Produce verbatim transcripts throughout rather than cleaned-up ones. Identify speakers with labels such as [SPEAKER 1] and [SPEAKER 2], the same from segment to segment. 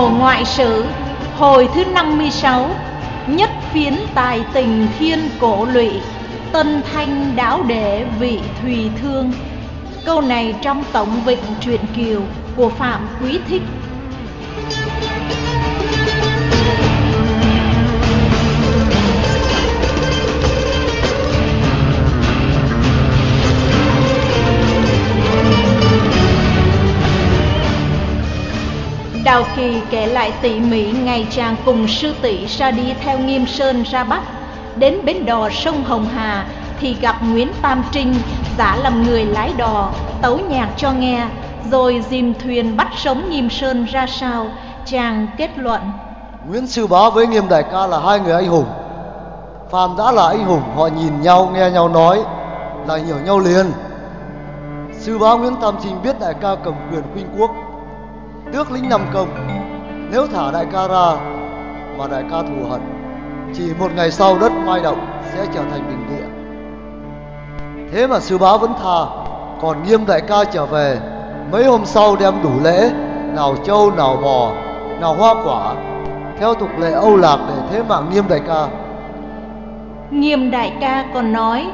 [SPEAKER 1] Hồ Ngoại Sử, hồi thứ năm mươi sáu. Nhất phiến tài tình thiên cổ lụy, tân thanh đáo đệ vị thùy thương. Câu này trong Tổng Vịnh Truyện Kiều của Phạm Quý Thích. Đào Kỳ kể lại tỉ mỉ ngày chàng cùng sư tỷ ra đi theo Nghiêm Sơn ra Bắc. Đến bến đò sông Hồng Hà thì gặp Nguyễn Tam Trinh giả làm người lái đò, tấu nhạc cho nghe, rồi dìm thuyền bắt sống Nghiêm Sơn ra sao. Chàng kết luận:
[SPEAKER 2] Nguyễn Sư Bá với Nghiêm Đại Ca là hai người anh hùng. Phàm đã là anh hùng, họ nhìn nhau nghe nhau nói là hiểu nhau liền. Sư Bá Nguyễn Tam Trinh biết Đại Ca cầm quyền khuynh quốc, tước lĩnh Nam Công. Nếu thả Đại Ca ra mà Đại Ca thù hận, chỉ một ngày sau đất Mai Động sẽ trở thành bình địa. Thế mà Sư Bá vẫn tha. Còn Nghiêm Đại Ca trở về, mấy hôm sau đem đủ lễ, nào trâu, nào bò, nào hoa quả, theo tục lệ Âu Lạc để thế mạng Nghiêm Đại Ca.
[SPEAKER 1] Nghiêm Đại Ca còn nói: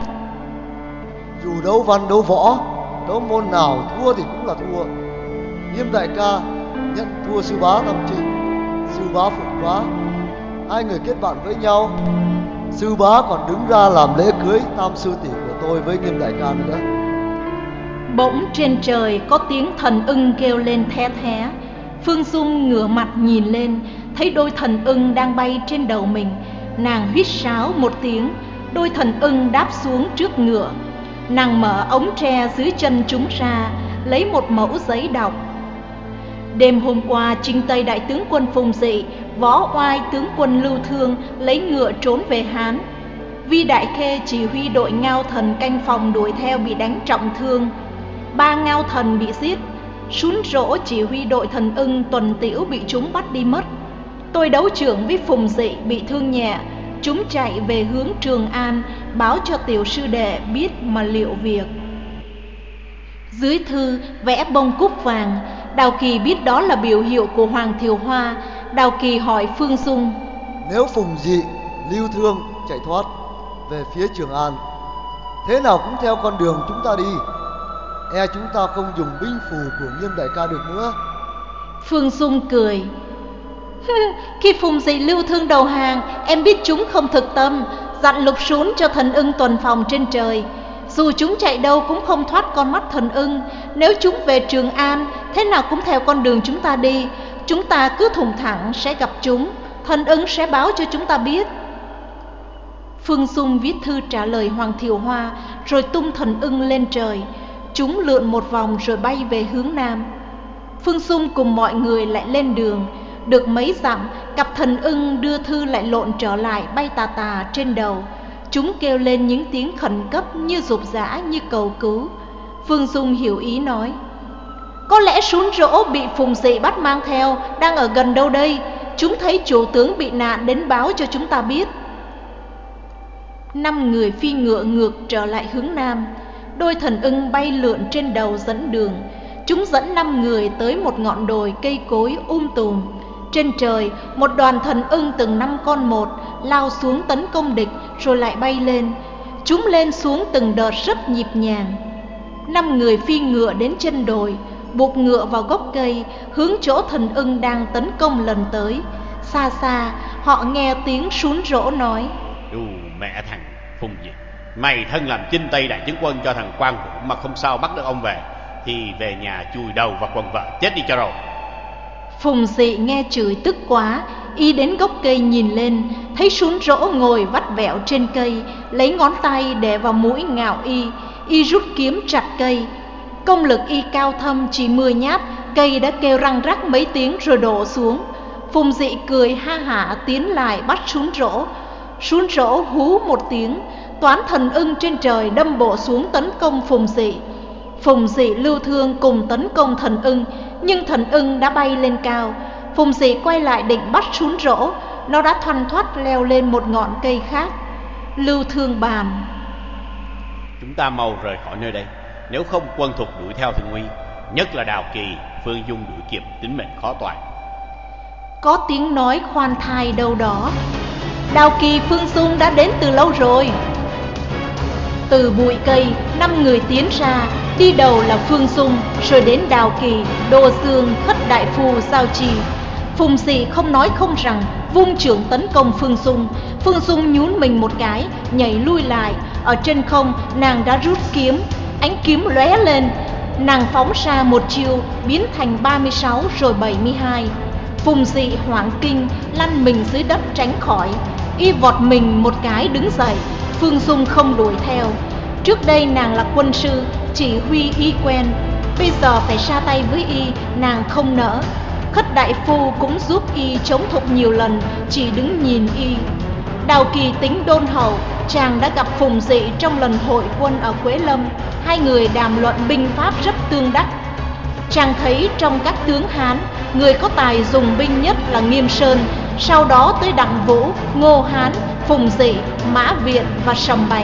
[SPEAKER 2] dù đấu văn đấu võ, đấu môn nào thua thì cũng là thua. Nghiêm Đại Ca nhận thua Sư Bá Tam Trinh, Sư Bá phục quá, hai người kết bạn với nhau. Sư Bá còn đứng ra làm lễ cưới tam sư tỷ của tôi với Nghiêm Đại Ca nữa.
[SPEAKER 1] Bỗng trên trời có tiếng thần ưng kêu lên the thé. Phương Dung ngửa mặt nhìn lên, thấy đôi thần ưng đang bay trên đầu mình. Nàng huýt sáo một tiếng, đôi thần ưng đáp xuống trước ngựa. Nàng mở ống tre dưới chân chúng ra, lấy một mẩu giấy đọc: đêm hôm qua, Trinh Tây đại tướng quân Phùng Dị, Võ Oai tướng quân Lưu Thương lấy ngựa trốn về Hán. Vi Đại Khê chỉ huy đội Ngao Thần canh phòng đuổi theo bị đánh trọng thương. Ba Ngao Thần bị giết. Sún Rỗ chỉ huy đội thần ưng tuần tiễu bị chúng bắt đi mất. Tôi đấu trưởng với Phùng Dị bị thương nhẹ. Chúng chạy về hướng Trường An, báo cho tiểu sư đệ biết mà liệu việc. Dưới thư vẽ bông cúc vàng. Đào Kỳ biết đó là biểu hiệu của Hoàng Thiều Hoa. Đào Kỳ hỏi Phương Dung:
[SPEAKER 2] nếu Phùng Dị, Lưu Thương chạy thoát về phía Trường An, thế nào cũng theo con đường chúng ta đi, e chúng ta không dùng binh phù của Nghiêm Đại Ca được nữa.
[SPEAKER 1] Phương Dung cười: khi Phùng Dị, Lưu Thương đầu hàng, em biết chúng không thực tâm, dặn Lục Sún cho thần ưng tuần phòng trên trời. Dù chúng chạy đâu cũng không thoát con mắt thần ưng. Nếu chúng về Trường An, thế nào cũng theo con đường chúng ta đi. Chúng ta cứ thùng thẳng sẽ gặp chúng, thần ưng sẽ báo cho chúng ta biết. Phương Dung viết thư trả lời Hoàng Thiều Hoa, rồi tung thần ưng lên trời. Chúng lượn một vòng rồi bay về hướng Nam. Phương Dung cùng mọi người lại lên đường. Được mấy dặm, cặp thần ưng đưa thư lại lộn trở lại, bay tà tà trên đầu. Chúng kêu lên những tiếng khẩn cấp như rục rã, như cầu cứu. Phương Dung hiểu ý nói: có lẽ Sún Rỗ bị Phùng Dị bắt mang theo, đang ở gần đâu đây. Chúng thấy chủ tướng bị nạn đến báo cho chúng ta biết. Năm người phi ngựa ngược trở lại hướng Nam. Đôi thần ưng bay lượn trên đầu dẫn đường. Chúng dẫn năm người tới một ngọn đồi cây cối um tùm. Trên trời, một đoàn thần ưng từng năm con một lao xuống tấn công địch, rồi lại bay lên. Chúng lên xuống từng đợt rất nhịp nhàng. Năm người phi ngựa đến chân đồi, buộc ngựa vào gốc cây, hướng chỗ thần ưng đang tấn công lần tới. Xa xa, họ nghe tiếng Sún Rỗ nói:
[SPEAKER 3] Đù mẹ thằng Phùng Dị, mày thân làm Chinh Tây đại tướng quân cho thằng Quan Vũ mà không sao bắt được ông về, thì về nhà chùi đầu và quần vợ chết đi cho rồi.
[SPEAKER 1] Phùng Dị nghe chửi tức quá, y đến gốc cây nhìn lên, thấy Sún Rỗ ngồi vắt vẹo trên cây, lấy ngón tay để vào mũi ngạo y. Y rút kiếm chặt cây. Công lực y cao thâm, chỉ mười nhát, cây đã kêu răng rắc mấy tiếng rồi đổ xuống. Phùng Dị cười ha hả tiến lại bắt Sún Rỗ. Sún Rỗ hú một tiếng, toán thần ưng trên trời đâm bộ xuống tấn công Phùng Dị. Phùng Dị, Lưu Thương cùng tấn công thần ưng, nhưng thần ưng đã bay lên cao. Phùng Dị quay lại định bắt Sún Rỗ, nó đã thoăn thoắt leo lên một ngọn cây khác. Lưu Thương bàn:
[SPEAKER 3] chúng ta mau rời khỏi nơi đây, nếu không quân thục đuổi theo thì nguy, nhất là Đào Kỳ, Phương Dung đuổi kịp tính mệnh khó toại.
[SPEAKER 1] Có tiếng nói khoan thai đâu đó: Đào Kỳ, Phương Dung đã đến từ lâu rồi. Từ bụi cây, năm người tiến ra, đi đầu là Phương Dung, rồi đến Đào Kỳ, Đô Dương, Khất Đại Phu, Giao Trì. Phùng Dị không nói không rằng, vung chưởng tấn công Phương Dung. Phương Dung nhún mình một cái, nhảy lui lại. Ở trên không, nàng đã rút kiếm, ánh kiếm lóe lên, nàng phóng ra một chiêu, biến thành ba mươi sáu rồi bảy mươi hai. Phùng Dị hoảng kinh, lăn mình dưới đất tránh khỏi. Y vọt mình một cái đứng dậy. Phương Dung không đuổi theo. Trước đây nàng là quân sư, chỉ huy y quen, bây giờ phải ra tay với y, nàng không nỡ. Khất Đại Phu cũng giúp y chống thục nhiều lần, chỉ đứng nhìn y. Đào Kỳ tính đôn hậu, chàng đã gặp Phùng Dị trong lần hội quân ở Quế Lâm. Hai người đàm luận binh pháp rất tương đắc. Chàng thấy trong các tướng Hán, người có tài dùng binh nhất là Nghiêm Sơn, sau đó tới Đặng Vũ, Ngô Hán, Phùng Dị, Mã Viện và Sầm Bành.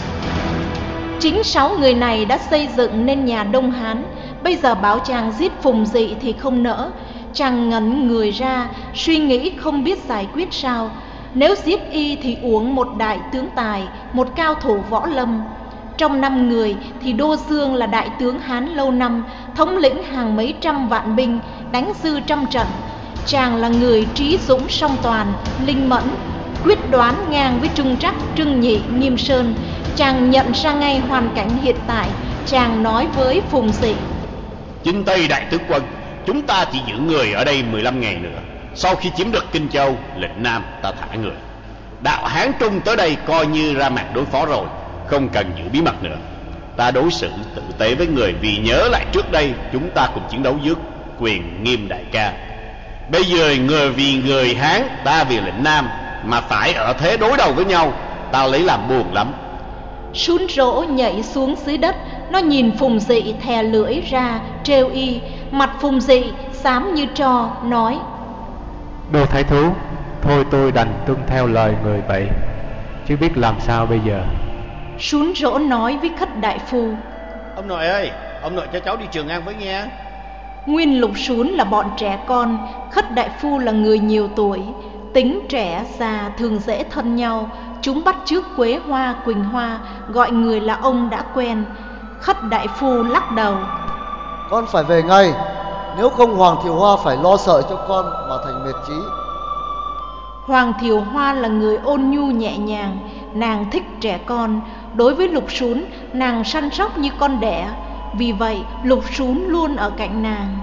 [SPEAKER 1] Chính sáu người này đã xây dựng nên nhà Đông Hán. Bây giờ bảo chàng giết Phùng Dị thì không nỡ. Chàng ngẩn người ra, suy nghĩ không biết giải quyết sao. Nếu giết y thì uổng một đại tướng tài, một cao thủ võ lâm. Trong năm người thì Đô Dương là đại tướng Hán lâu năm, thống lĩnh hàng mấy trăm vạn binh, đánh dư trăm trận. Chàng là người trí dũng song toàn, linh mẫn, quyết đoán ngang với Trung Trắc, Trưng Nhị, Nghiêm Sơn. Chàng nhận ra ngay hoàn cảnh hiện tại. Chàng nói với Phùng Dị:
[SPEAKER 3] Chinh Tây đại tướng quân, chúng ta chỉ giữ người ở đây mười lăm ngày nữa. Sau khi chiếm được Kinh Châu, lệnh Nam, ta thả người. Đạo Hán Trung tới đây coi như ra mặt đối phó rồi, không cần giữ bí mật nữa. Ta đối xử tử tế với người, vì nhớ lại trước đây chúng ta cùng chiến đấu dưới quyền Nghiêm đại ca. Bây giờ người vì người Hán, ta vì lệnh Nam, mà phải ở thế đối đầu với nhau, ta lấy làm buồn lắm.
[SPEAKER 1] Sún rỗ nhảy xuống dưới đất, nó nhìn Phùng Dị thè lưỡi ra trêu y. Mặt Phùng Dị xám như tro, nói:
[SPEAKER 4] Đô thái thú, thôi tôi đành tuân theo lời người vậy, chứ biết làm sao bây giờ.
[SPEAKER 1] Sún rỗ nói với Khất Đại Phu:
[SPEAKER 3] Ông nội ơi, ông nội cho cháu đi Trường An với nghe.
[SPEAKER 1] Nguyên Lục Sún là bọn trẻ con, Khất Đại Phu là người nhiều tuổi. Tính trẻ già thường dễ thân nhau. Chúng bắt chước Quế Hoa, Quỳnh Hoa, gọi người là ông đã quen. Khất Đại Phu lắc đầu:
[SPEAKER 2] Con phải về ngay, nếu không Hoàng Thiều Hoa phải lo sợ cho con mà thành mệt trí.
[SPEAKER 1] Hoàng Thiều Hoa là người ôn nhu nhẹ nhàng, nàng thích trẻ con. Đối với Lục Sún, nàng săn sóc như con đẻ, vì vậy Lục Sún luôn ở cạnh nàng.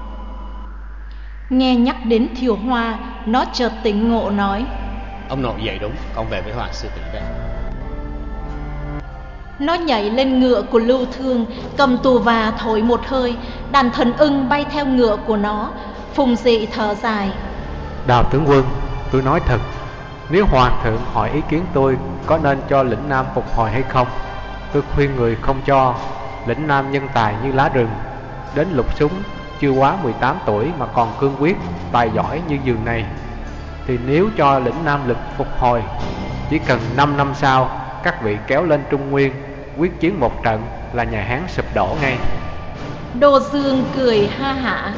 [SPEAKER 1] Nghe nhắc đến Thiều Hoa, nó chợt tỉnh ngộ nói:
[SPEAKER 3] Ông nội dạy đúng, con về với Hoàng sư tỷ đây.
[SPEAKER 1] Nó nhảy lên ngựa của Lưu Thương, cầm tù và thổi một hơi. Đàn thần ưng bay theo ngựa của nó. Phùng Dị thở dài:
[SPEAKER 4] Đào tướng quân, tôi nói thật, nếu Hoàng thượng hỏi ý kiến tôi có nên cho lĩnh Nam phục hồi hay không, tôi khuyên người không cho. Lĩnh Nam nhân tài như lá rừng, đến Lục Súng chưa quá mười tám tuổi mà còn cương quyết, tài giỏi như giường này, thì nếu cho lĩnh Nam lực phục hồi, chỉ cần năm năm sau các vị kéo lên Trung Nguyên, quyết chiến một trận là nhà Hán sụp đổ ngay.
[SPEAKER 1] Đô Dương cười ha hả: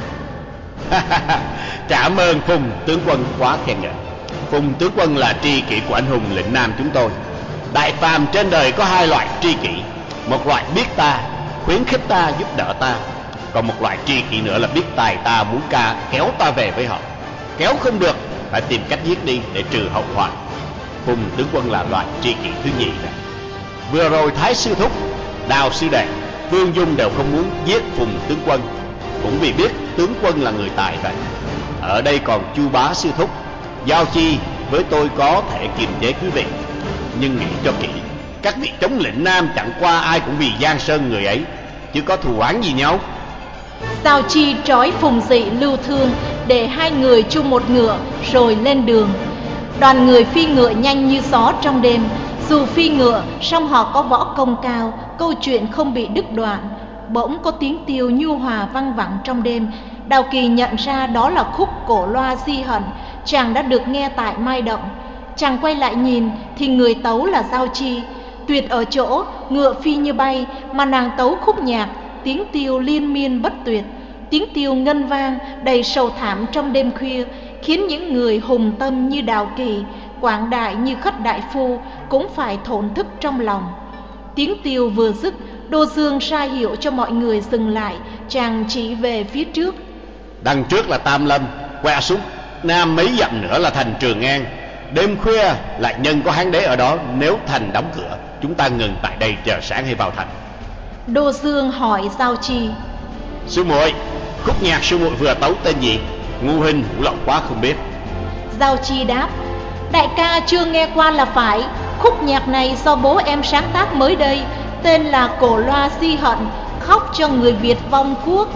[SPEAKER 3] Cảm ơn Phùng tướng quân quá khen ngợi. Phùng tướng quân là tri kỷ của anh hùng lĩnh Nam chúng tôi. Đại phàm trên đời có hai loại tri kỷ: một loại biết ta, khuyến khích ta, giúp đỡ ta; còn một loại tri kỷ nữa là biết tài ta, muốn ca, kéo ta về với họ. Kéo không được, phải tìm cách giết đi để trừ hậu họa. Phùng tướng quân là loại tri kỷ thứ nhì này. Vừa rồi Thái sư thúc, Đào sư đệ, Vương Dung đều không muốn giết Phùng tướng quân, cũng vì biết tướng quân là người tài vậy. Ở đây còn Chu bá sư thúc, Giao Chi với tôi có thể kiềm chế quý vị, nhưng nghĩ cho kỹ, các vị chống lĩnh Nam chẳng qua ai cũng vì Giang Sơn người ấy, chứ có thù oán gì nhau.
[SPEAKER 1] Giao Chi trói Phùng Dị, Lưu Thương để hai người chung một ngựa rồi lên đường. Đoàn người phi ngựa nhanh như gió trong đêm. Dù phi ngựa, song họ có võ công cao, câu chuyện không bị đứt đoạn. Bỗng có tiếng tiêu nhu hòa văng vẳng trong đêm. Đào Kỳ nhận ra đó là khúc cổ loa Di Hận, chàng đã được nghe tại Mai Động. Chàng quay lại nhìn thì người tấu là Giao Chi. Tuyệt ở chỗ ngựa phi như bay, mà nàng tấu khúc nhạc, tiếng tiêu liên miên bất tuyệt. Tiếng tiêu ngân vang đầy sầu thảm trong đêm khuya, khiến những người hùng tâm như Đào Kỳ, quảng đại như Khất Đại Phu cũng phải thổn thức trong lòng. Tiếng tiêu vừa dứt, Đô Dương ra hiệu cho mọi người dừng lại. Chàng chỉ về phía trước.
[SPEAKER 3] Đằng trước là Tam Lâm, quẹo xuống nam mấy dặm nữa là thành Trường An. Đêm khuya lại nhân có Hán đế ở đó. Nếu thành đóng cửa, chúng ta ngừng tại đây chờ sáng hay vào thành.
[SPEAKER 1] Đô Dương hỏi Giao Chi:
[SPEAKER 3] Sư muội, khúc nhạc sư muội vừa tấu tên gì? Ngu huynh hủ lậu quá không biết.
[SPEAKER 1] Giao Chi đáp: Đại ca chưa nghe qua là phải. Khúc nhạc này do bố em sáng tác mới đây, tên là Cổ Loa Di Hận, khóc cho người Việt vong quốc.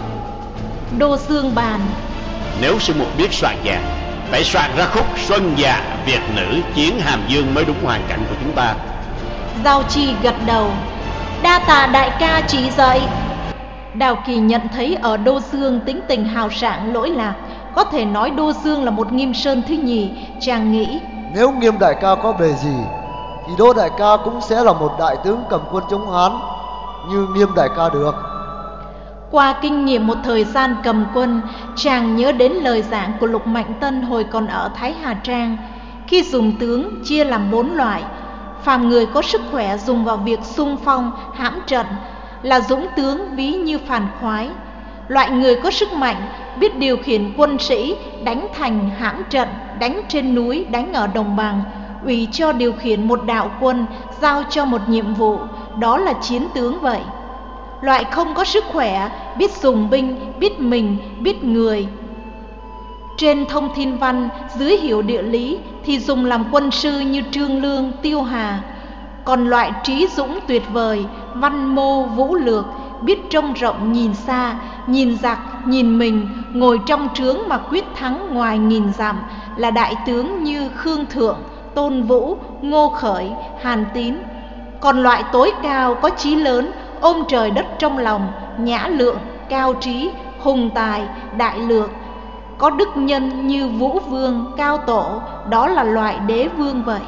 [SPEAKER 1] Đô Dương bàn:
[SPEAKER 3] Nếu sư muội biết soạn nhạc, phải soạn ra khúc Xuân Dạ Việt Nữ Chiến Hàm Dương mới đúng hoàn cảnh của chúng ta.
[SPEAKER 1] Giao Chi gật đầu: Đa tạ đại ca chỉ dạy. Đào Kỳ nhận thấy ở Đô Dương tính tình hào sảng lỗi lạc, có thể nói Đô Dương là một Nghiêm Sơn thứ nhì. Chàng nghĩ,
[SPEAKER 2] nếu Nghiêm đại ca có bề gì thì Đô đại ca cũng sẽ là một đại tướng cầm quân chống Hán như Nghiêm đại ca được.
[SPEAKER 1] Qua kinh nghiệm một thời gian cầm quân, chàng nhớ đến lời giảng của Lục Mạnh Tân hồi còn ở Thái Hà Trang. Khi dùng tướng chia làm bốn loại. Phàm người có sức khỏe dùng vào việc xung phong, hãm trận là dũng tướng, ví như Phàn Khoái. Loại người có sức mạnh, biết điều khiển quân sĩ, đánh thành, hãm trận, đánh trên núi, đánh ở đồng bằng, ủy cho điều khiển một đạo quân, giao cho một nhiệm vụ, đó là chiến tướng vậy. Loại không có sức khỏe, biết dùng binh, biết mình, biết người. Trên thông thiên văn, dưới hiểu địa lý thì dùng làm quân sư như Trương Lương, Tiêu Hà. Còn loại trí dũng tuyệt vời, văn mô vũ lược, biết trông rộng nhìn xa, nhìn giặc, nhìn mình, ngồi trong trướng mà quyết thắng ngoài nghìn dặm là đại tướng như Khương Thượng, Tôn Vũ, Ngô Khởi, Hàn Tín. Còn loại tối cao có chí lớn, ôm trời đất trong lòng, nhã lượng, cao trí, hùng tài, đại lược, có đức nhân như Vũ Vương, Cao Tổ, đó là loại đế vương vậy.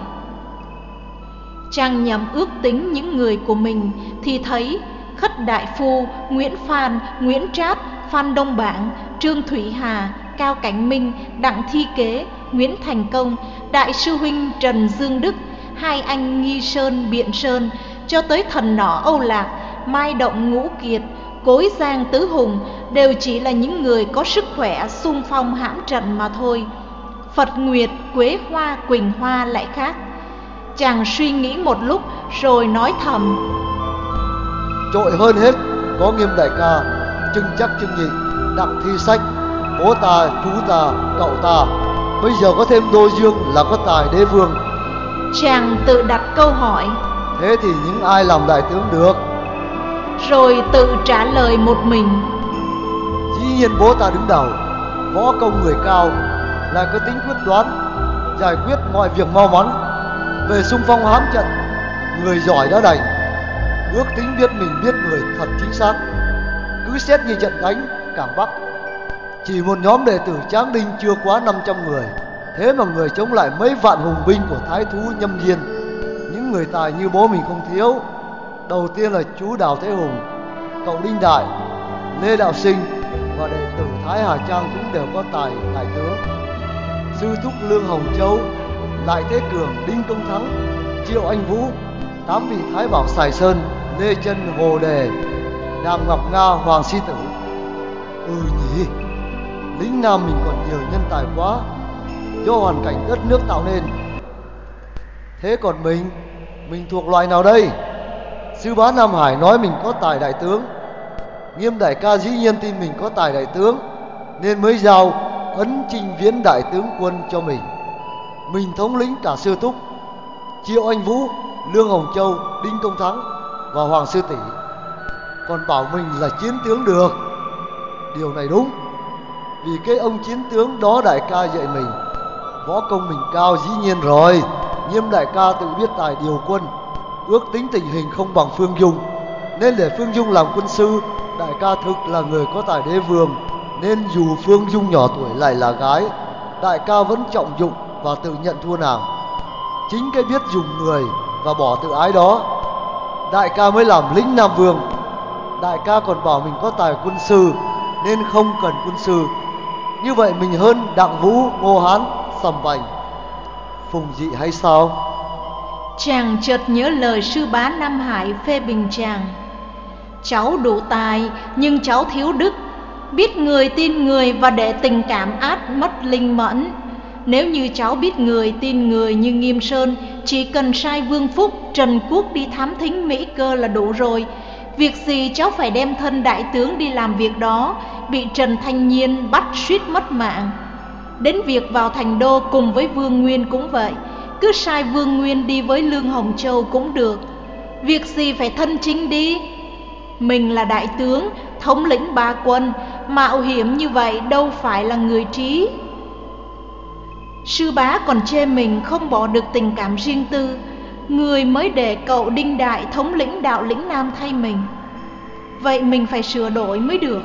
[SPEAKER 1] Chàng nhằm ước tính những người của mình thì thấy Khất Đại Phu, Nguyễn Phan, Nguyễn Trát, Phan Đông Bảng, Trương Thủy Hà, Cao Cảnh Minh, Đặng Thi Kế, Nguyễn Thành Công, Đại sư huynh Trần Dương Đức, hai anh Nghi Sơn, Biện Sơn, cho tới thần nỏ Âu Lạc, Mai Động Ngũ Kiệt, Cối Giang Tứ Hùng đều chỉ là những người có sức khỏe xung phong hãm trận mà thôi. Phật Nguyệt, Quế Hoa, Quỳnh Hoa lại khác. Chàng suy nghĩ một lúc rồi nói thầm:
[SPEAKER 2] Trội hơn hết có Nghiêm đại ca, Trưng Chắc Trưng Nhị, Đặng Thi Sách, bố ta, chú ta, cậu ta. Bây giờ có thêm Đô Dương là có tài đế vương.
[SPEAKER 1] Chàng tự đặt câu hỏi:
[SPEAKER 2] Thế thì những ai làm đại tướng được?
[SPEAKER 1] Rồi tự trả lời một mình:
[SPEAKER 2] Dĩ nhiên bố ta đứng đầu, võ công người cao, lại có tính quyết đoán, giải quyết mọi việc mau mắn. Về xung phong hãm trận, người giỏi đã đành, ước tính biết mình biết người thật chính xác. Cứ xét như trận đánh Cảng Bắc, chỉ một nhóm đệ tử Tráng Đinh chưa quá năm trăm người, thế mà người chống lại mấy vạn hùng binh của Thái thú Nhâm Diên. Những người tài như bố mình không thiếu. Đầu tiên là chú Đào Thế Hùng, cậu Đinh Đại, Lê Đạo Sinh và đệ tử Thái Hà Trang cũng đều có tài đại tướng. Sư thúc Lương Hồng Châu, Lại Thế Cường, Đinh Công Thắng, Triệu Anh Vũ, tám vị Thái Bảo Sài Sơn, Lê Chân, Hồ Đề, Đàm Ngọc Nga, Hoàng Si Tử. Ừ nhỉ, lính Nam mình còn nhiều nhân tài quá, do hoàn cảnh đất nước tạo nên. Thế còn mình, mình thuộc loại nào đây? Sư bá Nam Hải nói mình có tài đại tướng. Nghiêm đại ca dĩ nhiên tin mình có tài đại tướng, nên mới giao ấn Trinh Viễn đại tướng quân cho mình. Mình thống lĩnh cả sư thúc Triệu Anh Vũ, Lương Hồng Châu, Đinh Công Thắng và Hoàng Sư Tỷ, còn bảo mình là chiến tướng được. Điều này đúng, vì cái ông chiến tướng đó đại ca dạy mình. Võ công mình cao dĩ nhiên rồi. Nghiêm đại ca tự biết tài điều quân, ước tính tình hình không bằng Phương Dung, nên để Phương Dung làm quân sư. Đại ca thực là người có tài đế vương, nên dù Phương Dung nhỏ tuổi lại là gái, đại ca vẫn trọng dụng và tự nhận thua nàng. Chính cái biết dùng người và bỏ tự ái đó, đại ca mới làm lĩnh Nam Vương. Đại ca còn bảo mình có tài quân sư nên không cần quân sư, Như vậy mình hơn Đặng Vũ, Ngô Hán, Sầm Vành, Phùng Dị hay sao?
[SPEAKER 1] Chàng chợt nhớ lời sư bá Nam Hải phê bình chàng: cháu đủ tài nhưng cháu thiếu đức, biết người tin người và để tình cảm át mất linh mẫn. Nếu như cháu biết người tin người như Nghiêm Sơn, chỉ cần sai Vương Phúc, Trần Quốc đi thám thính Mỹ Cơ là đủ rồi. Việc gì cháu phải đem thân đại tướng đi làm việc đó, bị Trần Thanh Nhiên bắt suýt mất mạng. Đến việc vào thành đô cùng với Vương Nguyên cũng vậy, cứ sai Vương Nguyên đi với Lương Hồng Châu cũng được. Việc gì phải thân chính đi. Mình là đại tướng, thống lĩnh ba quân, mạo hiểm như vậy đâu phải là người trí. Sư bá còn chê mình không bỏ được tình cảm riêng tư, người mới để cậu Đinh Đại thống lĩnh đạo lĩnh Nam thay mình. Vậy mình phải sửa đổi mới được.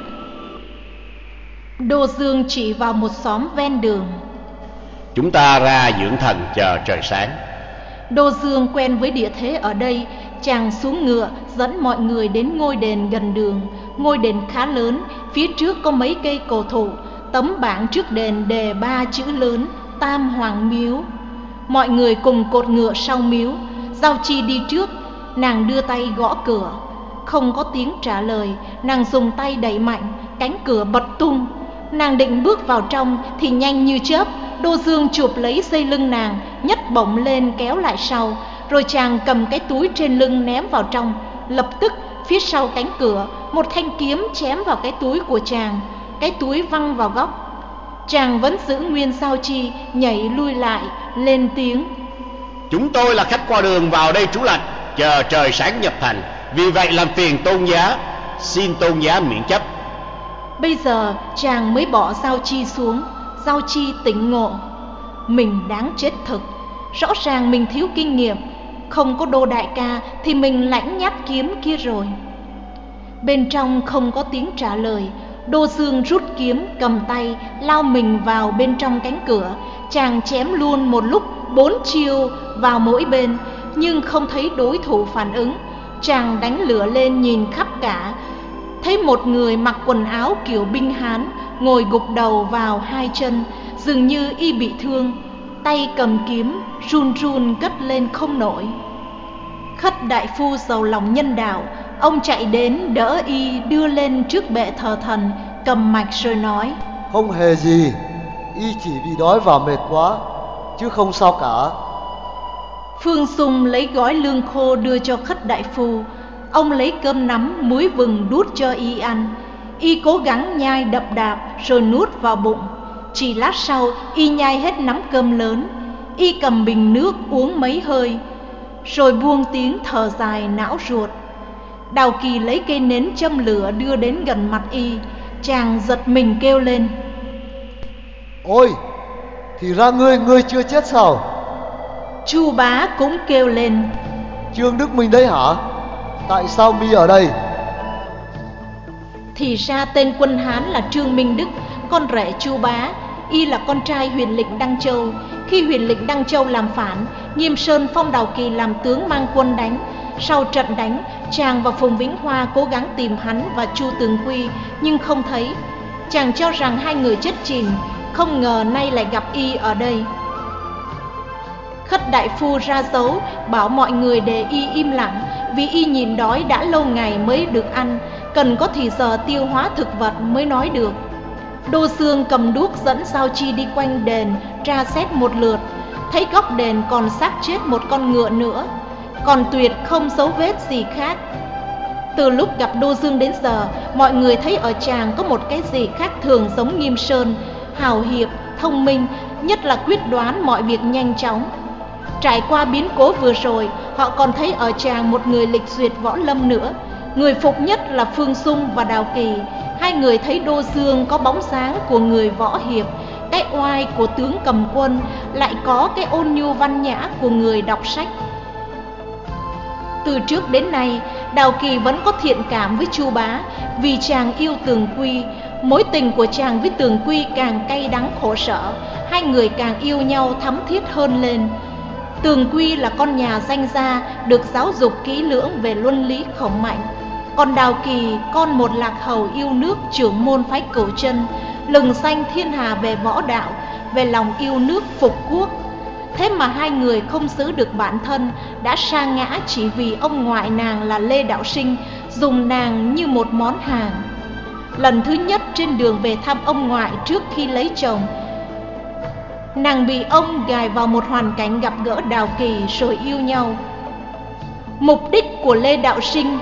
[SPEAKER 1] Đô Dương chỉ vào một xóm ven đường:
[SPEAKER 3] chúng ta ra dưỡng thần chờ trời sáng.
[SPEAKER 1] Đô Dương quen với địa thế ở đây, chàng xuống ngựa dẫn mọi người đến ngôi đền gần đường. Ngôi đền khá lớn, phía trước có mấy cây cổ thụ, tấm bảng trước đền đề ba chữ lớn: Tam Hoàng Miếu. Mọi người cùng cột ngựa sau miếu. Giao Chi đi trước, nàng đưa tay gõ cửa. Không có tiếng trả lời, nàng dùng tay đẩy mạnh, cánh cửa bật tung. Nàng định bước vào trong thì nhanh như chớp, Đô Dương chụp lấy dây lưng nàng, nhấc bổng lên kéo lại sau, rồi chàng cầm cái túi trên lưng ném vào trong. Lập tức phía sau cánh cửa, một thanh kiếm chém vào cái túi của chàng, cái túi văng vào góc. Chàng vẫn giữ nguyên Giao Chi, nhảy lui lại, lên tiếng:
[SPEAKER 3] chúng tôi là khách qua đường vào đây trú lạnh, chờ trời sáng nhập thành, vì vậy làm phiền tôn giá, xin tôn giá miễn chấp.
[SPEAKER 1] Bây giờ chàng mới bỏ Giao Chi xuống. Giao Chi tỉnh ngộ, mình đáng chết thực. Rõ ràng mình thiếu kinh nghiệm, không có Đô đại ca thì mình lãnh nhát kiếm kia rồi. Bên trong không có tiếng trả lời. Đô Dương rút kiếm cầm tay, lao mình vào bên trong cánh cửa. Chàng chém luôn một lúc bốn chiêu vào mỗi bên, nhưng không thấy đối thủ phản ứng. Chàng đánh lửa lên nhìn khắp cả, thấy một người mặc quần áo kiểu binh Hán ngồi gục đầu vào hai chân, dường như y bị thương, tay cầm kiếm run run cất lên không nổi. Khất đại phu giàu lòng nhân đạo, ông chạy đến đỡ y đưa lên trước bệ thờ thần, cầm mạch rồi nói:
[SPEAKER 2] không hề gì, y chỉ bị đói và mệt quá, chứ không sao cả.
[SPEAKER 1] Phương Sung lấy gói lương khô đưa cho Khất đại phu. Ông lấy cơm nắm muối vừng đút cho y ăn. Y cố gắng nhai đập đạp rồi nuốt vào bụng. Chỉ lát sau y nhai hết nắm cơm lớn. Y cầm bình nước uống mấy hơi, rồi buông tiếng thở dài não ruột. Đào Kỳ lấy cây nến châm lửa đưa đến gần mặt y. Chàng giật mình kêu lên:
[SPEAKER 2] ôi, thì ra ngươi, ngươi chưa chết sao?
[SPEAKER 1] Chu Bá cũng kêu lên:
[SPEAKER 2] Trương Đức Minh đấy hả? Tại sao mi ở đây?
[SPEAKER 1] Thì ra tên quân Hán là Trương Minh Đức, con rể Chu Bá. Y là con trai Huyền Lệnh Đăng Châu. Khi Huyền Lệnh Đăng Châu làm phản, Nghiêm Sơn phong Đào Kỳ làm tướng mang quân đánh. Sau trận đánh, chàng và Phùng Vĩnh Hoa cố gắng tìm hắn và Chu Tường Quy, nhưng không thấy. Chàng cho rằng hai người chết chìm, không ngờ nay lại gặp y ở đây. Khất đại phu ra dấu bảo mọi người để y im lặng, vì y nhìn đói đã lâu ngày mới được ăn, cần có thì giờ tiêu hóa thực vật mới nói được. Đô Dương cầm đuốc dẫn Giao Chi đi quanh đền tra xét một lượt, thấy góc đền còn xác chết một con ngựa nữa, còn tuyệt không dấu vết gì khác. Từ lúc gặp Đô Dương đến giờ, mọi người thấy ở chàng có một cái gì khác thường giống Nghiêm Sơn: hào hiệp, thông minh, nhất là quyết đoán mọi việc nhanh chóng. Trải qua biến cố vừa rồi, họ còn thấy ở chàng một người lịch duyệt võ lâm nữa. Người phục nhất là Phương Sung và Đào Kỳ. Hai người thấy Đô Dương có bóng dáng của người võ hiệp, cái oai của tướng cầm quân, lại có cái ôn nhu văn nhã của người đọc sách. Từ trước đến nay, Đào Kỳ vẫn có thiện cảm với Chu Bá, vì chàng yêu Tường Quy. Mối tình của chàng với Tường Quy càng cay đắng khổ sở, hai người càng yêu nhau thắm thiết hơn lên. Tường Quy là con nhà danh gia, được giáo dục kỹ lưỡng về luân lý khổng mạnh. Còn Đào Kỳ, con một lạc hầu yêu nước trưởng môn phái Cửu Chân, lừng danh thiên hà về võ đạo, về lòng yêu nước phục quốc. Thế mà hai người không giữ được bản thân, đã sa ngã chỉ vì ông ngoại nàng là Lê Đạo Sinh dùng nàng như một món hàng. Lần thứ nhất trên đường về thăm ông ngoại trước khi lấy chồng, nàng bị ông gài vào một hoàn cảnh gặp gỡ Đào Kỳ rồi yêu nhau. Mục đích của Lê Đạo Sinh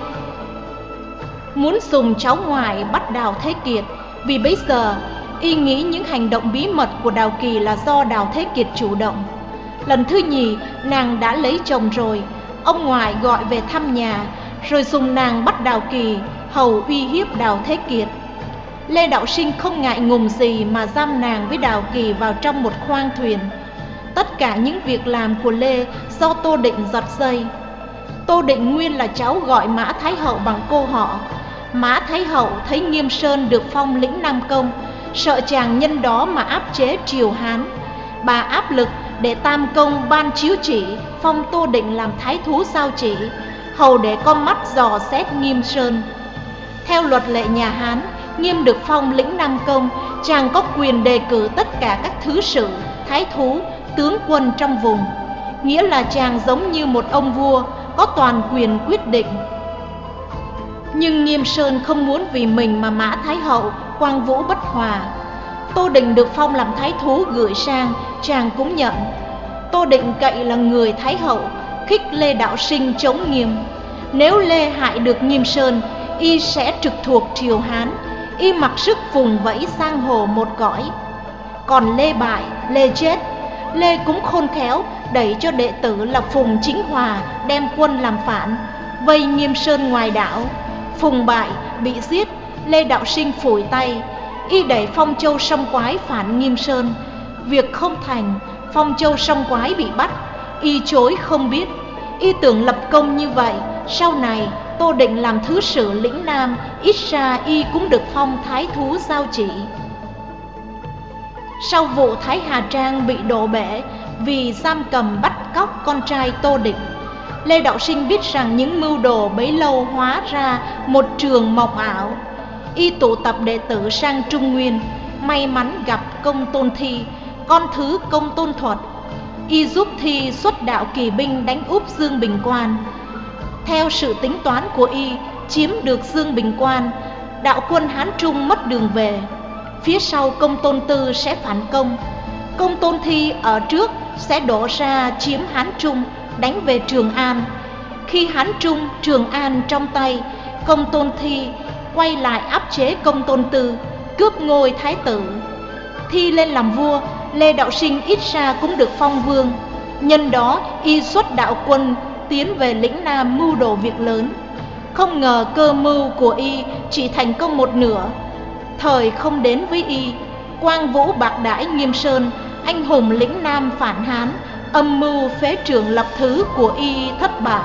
[SPEAKER 1] muốn dùng cháu ngoại bắt Đào Thế Kiệt, vì bấy giờ y nghĩ những hành động bí mật của Đào Kỳ là do Đào Thế Kiệt chủ động. Lần thứ nhì nàng đã lấy chồng rồi, ông ngoại gọi về thăm nhà, rồi dùng nàng bắt Đào Kỳ hầu uy hiếp Đào Thế Kiệt. Lê Đạo Sinh không ngại ngùng gì mà giam nàng với Đào Kỳ vào trong một khoang thuyền. Tất cả những việc làm của Lê do Tô Định giật dây. Tô Định nguyên là cháu gọi Mã Thái Hậu bằng cô họ. Mã Thái Hậu thấy Nghiêm Sơn được phong lĩnh Nam Công, sợ chàng nhân đó mà áp chế triều Hán. Bà áp lực để Tam Công ban chiếu chỉ phong Tô Định làm thái thú giao chỉ, hầu để con mắt dò xét Nghiêm Sơn. Theo luật lệ nhà Hán, Nghiêm được phong lĩnh Nam Công, chàng có quyền đề cử tất cả các thứ sử, thái thú, tướng quân trong vùng. Nghĩa là chàng giống như một ông vua, có toàn quyền quyết định. Nhưng Nghiêm Sơn không muốn vì mình mà Mã Thái Hậu quang vũ bất hòa. Tô Định được phong làm thái thú gửi sang, chàng cũng nhận. Tô Định cậy là người Thái Hậu, khích Lê Đạo Sinh chống Nghiêm. Nếu Lê hại được Nghiêm Sơn, y sẽ trực thuộc triều Hán, y mặc sức vùng vẫy sang hồ một cõi. Còn Lê bại, Lê chết, Lê cũng khôn khéo đẩy cho đệ tử là Phùng Chính Hòa đem quân làm phản, vây Nghiêm Sơn ngoài đảo. Phùng bại, bị giết, Lê Đạo Sinh phủi tay, y đẩy Phong Châu Song Quái phản Nghiêm Sơn. Việc không thành, Phong Châu Song Quái bị bắt, y chối không biết. Y tưởng lập công như vậy, sau này Tô Định làm thứ sử lĩnh Nam, ít ra y cũng được phong thái thú giao chỉ. Sau vụ Thái Hà Trang bị đổ bể vì giam cầm bắt cóc con trai Tô Định, Lê Đạo Sinh biết rằng những mưu đồ bấy lâu hóa ra một trường mộng ảo. Y tụ tập đệ tử sang Trung Nguyên, may mắn gặp Công Tôn Thi, con thứ Công Tôn Thuật. Y giúp Thi xuất đạo kỳ binh đánh úp Dương Bình Quan. Theo sự tính toán của y, chiếm được Dương Bình Quan, đạo quân Hán Trung mất đường về. Phía sau Công Tôn Tư sẽ phản công. Công Tôn Thi ở trước sẽ đổ ra chiếm Hán Trung, đánh về Trường An. Khi Hán Trung, Trường An trong tay, Công Tôn Thi quay lại áp chế Công Tôn Tư, cướp ngôi thái tử. Thi lên làm vua, Lê Đạo Sinh ít ra cũng được phong vương. Nhân đó y xuất đạo quân tiến về lĩnh Nam mưu đồ việc lớn. Không ngờ cơ mưu của y chỉ thành công một nửa. Thời không đến với y, quang vũ bạc đãi Nghiêm Sơn, anh hùng lĩnh Nam phản Hán, âm mưu phế trường lập thứ của y thất bại.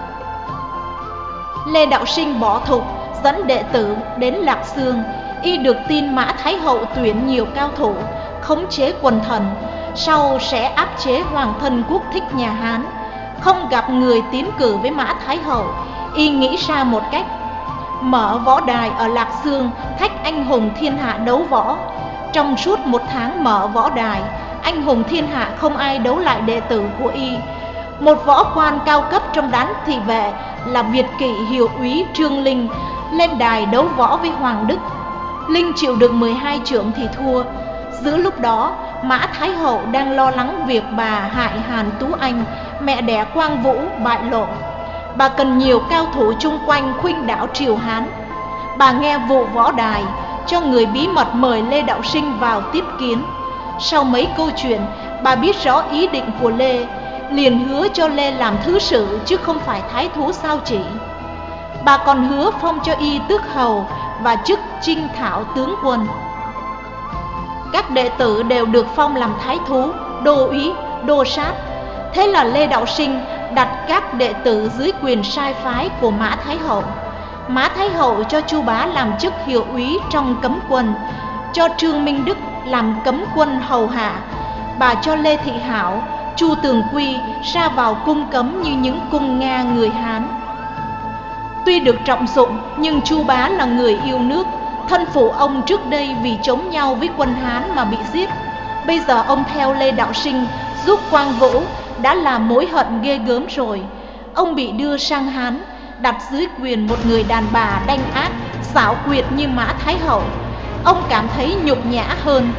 [SPEAKER 1] Lê Đạo Sinh bỏ thục, dẫn đệ tử đến Lạc Dương. Y được tin Mã Thái Hậu tuyển nhiều cao thủ, khống chế quần thần, sau sẽ áp chế hoàng thân quốc thích nhà Hán. Không gặp người tiến cử với Mã Thái Hậu, y nghĩ ra một cách: mở võ đài ở Lạc Dương, thách anh hùng thiên hạ đấu võ. Trong suốt một tháng mở võ đài, anh hùng thiên hạ không ai đấu lại đệ tử của y. Một võ quan cao cấp trong đám thị vệ là Việt Kỵ Hiệu úy Trương Linh lên đài đấu võ với Hoàng Đức. Linh chịu được mười hai chưởng thì thua. Giữa lúc đó, Mã Thái Hậu đang lo lắng việc bà hại Hàn Tú Anh, mẹ đẻ Quang Vũ, bại lộ. Bà cần nhiều cao thủ chung quanh khuynh đảo triều Hán. Bà nghe vụ võ đài, cho người bí mật mời Lê Đạo Sinh vào tiếp kiến. Sau mấy câu chuyện, bà biết rõ ý định của Lê, liền hứa cho Lê làm thứ sử chứ không phải thái thú sao chỉ. Bà còn hứa phong cho y tước hầu và chức Trinh Thảo tướng quân. Các đệ tử đều được phong làm thái thú, đô úy, đô sát. Thế là Lê Đạo Sinh đặt các đệ tử dưới quyền sai phái của Mã Thái Hậu. Mã Thái Hậu cho Chu Bá làm chức hiệu úy trong cấm quân, cho Trương Minh Đức làm cấm quân hầu hạ. Bà cho Lê Thị Hảo, Chu Tường Quy ra vào cung cấm như những cung Nga người Hán. Tuy được trọng dụng nhưng Chu Bá là người yêu nước, Thân phụ ông trước đây vì chống nhau với quân Hán mà bị giết. Bây giờ ông theo Lê Đạo Sinh giúp Quang Vũ đã là mối hận ghê gớm rồi. Ông bị đưa sang Hán, đặt dưới quyền một người đàn bà đanh ác, xảo quyệt như Mã Thái Hậu. Ông cảm thấy nhục nhã hơn.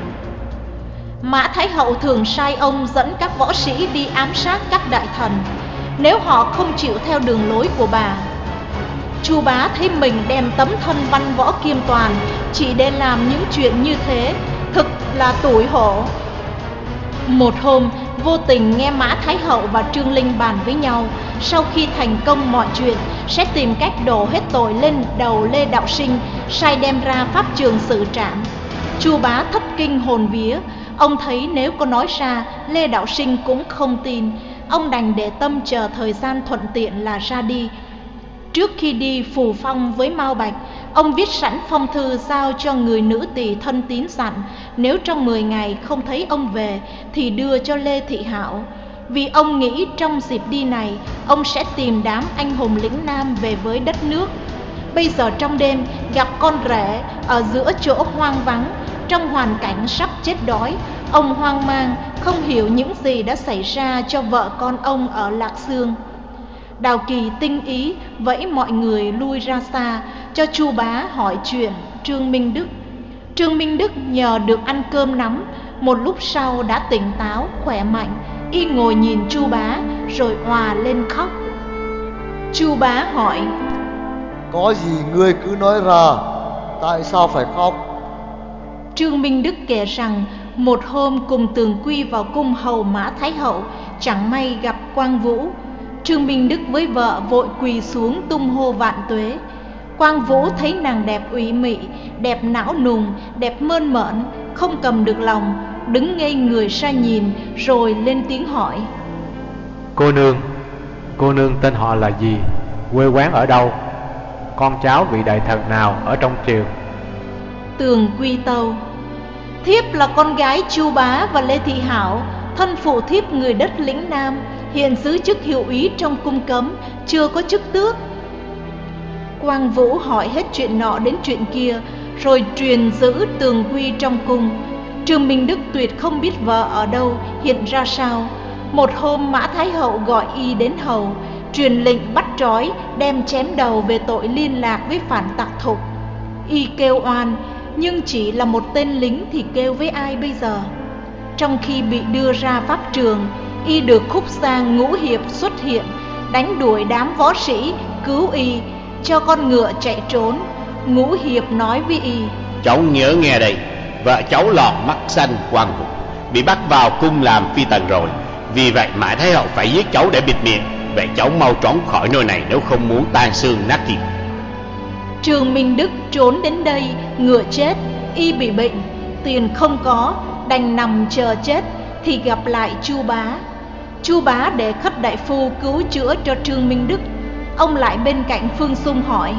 [SPEAKER 1] Mã Thái Hậu thường sai ông dẫn các võ sĩ đi ám sát các đại thần, nếu họ không chịu theo đường lối của bà. Chu Bá thấy mình đem tấm thân văn võ kiêm toàn chỉ để làm những chuyện như thế, thực là tủi hổ. Một hôm, vô tình nghe Mã Thái Hậu và Trương Linh bàn với nhau, sau khi thành công mọi chuyện sẽ tìm cách đổ hết tội lên đầu Lê Đạo Sinh, sai đem ra pháp trường xử trảm. Chu Bá thất kinh hồn vía. Ông thấy nếu có nói ra, Lê Đạo Sinh cũng không tin. Ông đành để tâm chờ thời gian thuận tiện là ra đi. Trước khi đi phù phong với Mao Bạch, ông viết sẵn phong thư giao cho người nữ tỳ thân tín dặn, nếu trong mười ngày không thấy ông về thì đưa cho Lê Thị Hảo. Vì ông nghĩ trong dịp đi này, ông sẽ tìm đám anh hùng lĩnh Nam về với đất nước. Bây giờ trong đêm gặp con rể ở giữa chỗ hoang vắng, trong hoàn cảnh sắp chết đói, ông hoang mang, không hiểu những gì đã xảy ra cho vợ con ông ở Lạc Dương. Đào Kỳ tinh ý vẫy mọi người lui ra xa, cho Chu Bá hỏi chuyện Trương Minh Đức. Trương Minh Đức nhờ được ăn cơm nắm, một lúc sau đã tỉnh táo, khỏe mạnh. Y ngồi nhìn Chu Bá rồi òa lên khóc. Chu Bá hỏi:
[SPEAKER 2] Có gì ngươi cứ nói ra, tại sao phải khóc?
[SPEAKER 1] Trương Minh Đức kể rằng một hôm cùng Tường Quy vào cung hầu Mã Thái Hậu, chẳng may gặp Quang Vũ. Trương Minh Đức với vợ vội quỳ xuống tung hô vạn tuế. Quang Vũ thấy nàng đẹp ủy mị, đẹp não nùng, đẹp mơn mởn, không cầm được lòng, đứng ngây người ra nhìn, rồi lên tiếng hỏi:
[SPEAKER 4] Cô nương, cô nương tên họ là gì? Quê quán ở đâu? Con cháu vị đại thần nào ở trong triều?
[SPEAKER 1] Tường Quy tâu: Thiếp là con gái Chu Bá và Lê Thị Hảo, thân phụ thiếp người đất lĩnh Nam, hiện giữ chức hiệu úy trong cung cấm, chưa có chức tước. Quang Vũ hỏi hết chuyện nọ đến chuyện kia, rồi truyền giữ Tường Quy trong cung. Trương Minh Đức tuyệt không biết vợ ở đâu, hiện ra sao. Một hôm Mã Thái Hậu gọi y đến hầu, truyền lệnh bắt trói, đem chém đầu về tội liên lạc với phản tặc Thục. Y kêu oan, nhưng chỉ là một tên lính thì kêu với ai bây giờ? Trong khi bị đưa ra pháp trường, y được Khúc Giang Ngũ Hiệp xuất hiện, đánh đuổi đám võ sĩ, cứu y, cho con ngựa chạy trốn. Ngũ Hiệp nói với y:
[SPEAKER 3] Cháu nhớ nghe đây, vợ cháu lọt mắt xanh Quang Vũ bị bắt vào cung làm phi tần rồi. Vì vậy Mã Thái Hậu phải giết cháu để bịt miệng. Vậy cháu mau trốn khỏi nơi này nếu không muốn tan xương nát thịt.
[SPEAKER 1] Trương Minh Đức trốn đến đây, ngựa chết, y bị bệnh, tiền không có, đành nằm chờ chết. Thì gặp lại Chu Bá. Chu Bá để Khất đại phu cứu chữa cho Trương Minh Đức. Ông lại bên cạnh Phương Dung hỏi: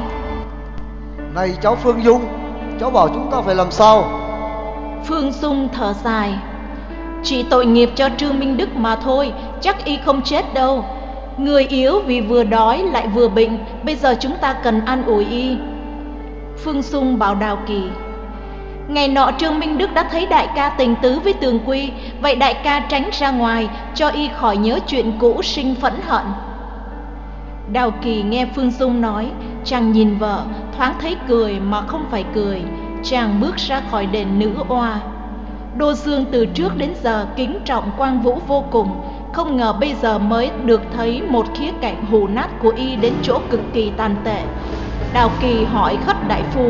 [SPEAKER 2] Này cháu Phương Dung, cháu bảo chúng ta phải làm sao?
[SPEAKER 1] Phương Dung thở dài: Chỉ tội nghiệp cho Trương Minh Đức mà thôi, chắc y không chết đâu. Người yếu vì vừa đói lại vừa bệnh, bây giờ chúng ta cần an ủi y. Phương Dung bảo Đào Kỳ: Ngày nọ Trương Minh Đức đã thấy đại ca tình tứ với Tường Quy, vậy đại ca tránh ra ngoài, cho y khỏi nhớ chuyện cũ sinh phẫn hận. Đào Kỳ nghe Phương Dung nói, chàng nhìn vợ, thoáng thấy cười mà không phải cười. Chàng bước ra khỏi đền nữ oa. Đô Dương từ trước đến giờ kính trọng Quang Vũ vô cùng, không ngờ bây giờ mới được thấy một khía cạnh hù nát của y đến chỗ cực kỳ tàn tệ. Đào Kỳ hỏi Khất đại phu: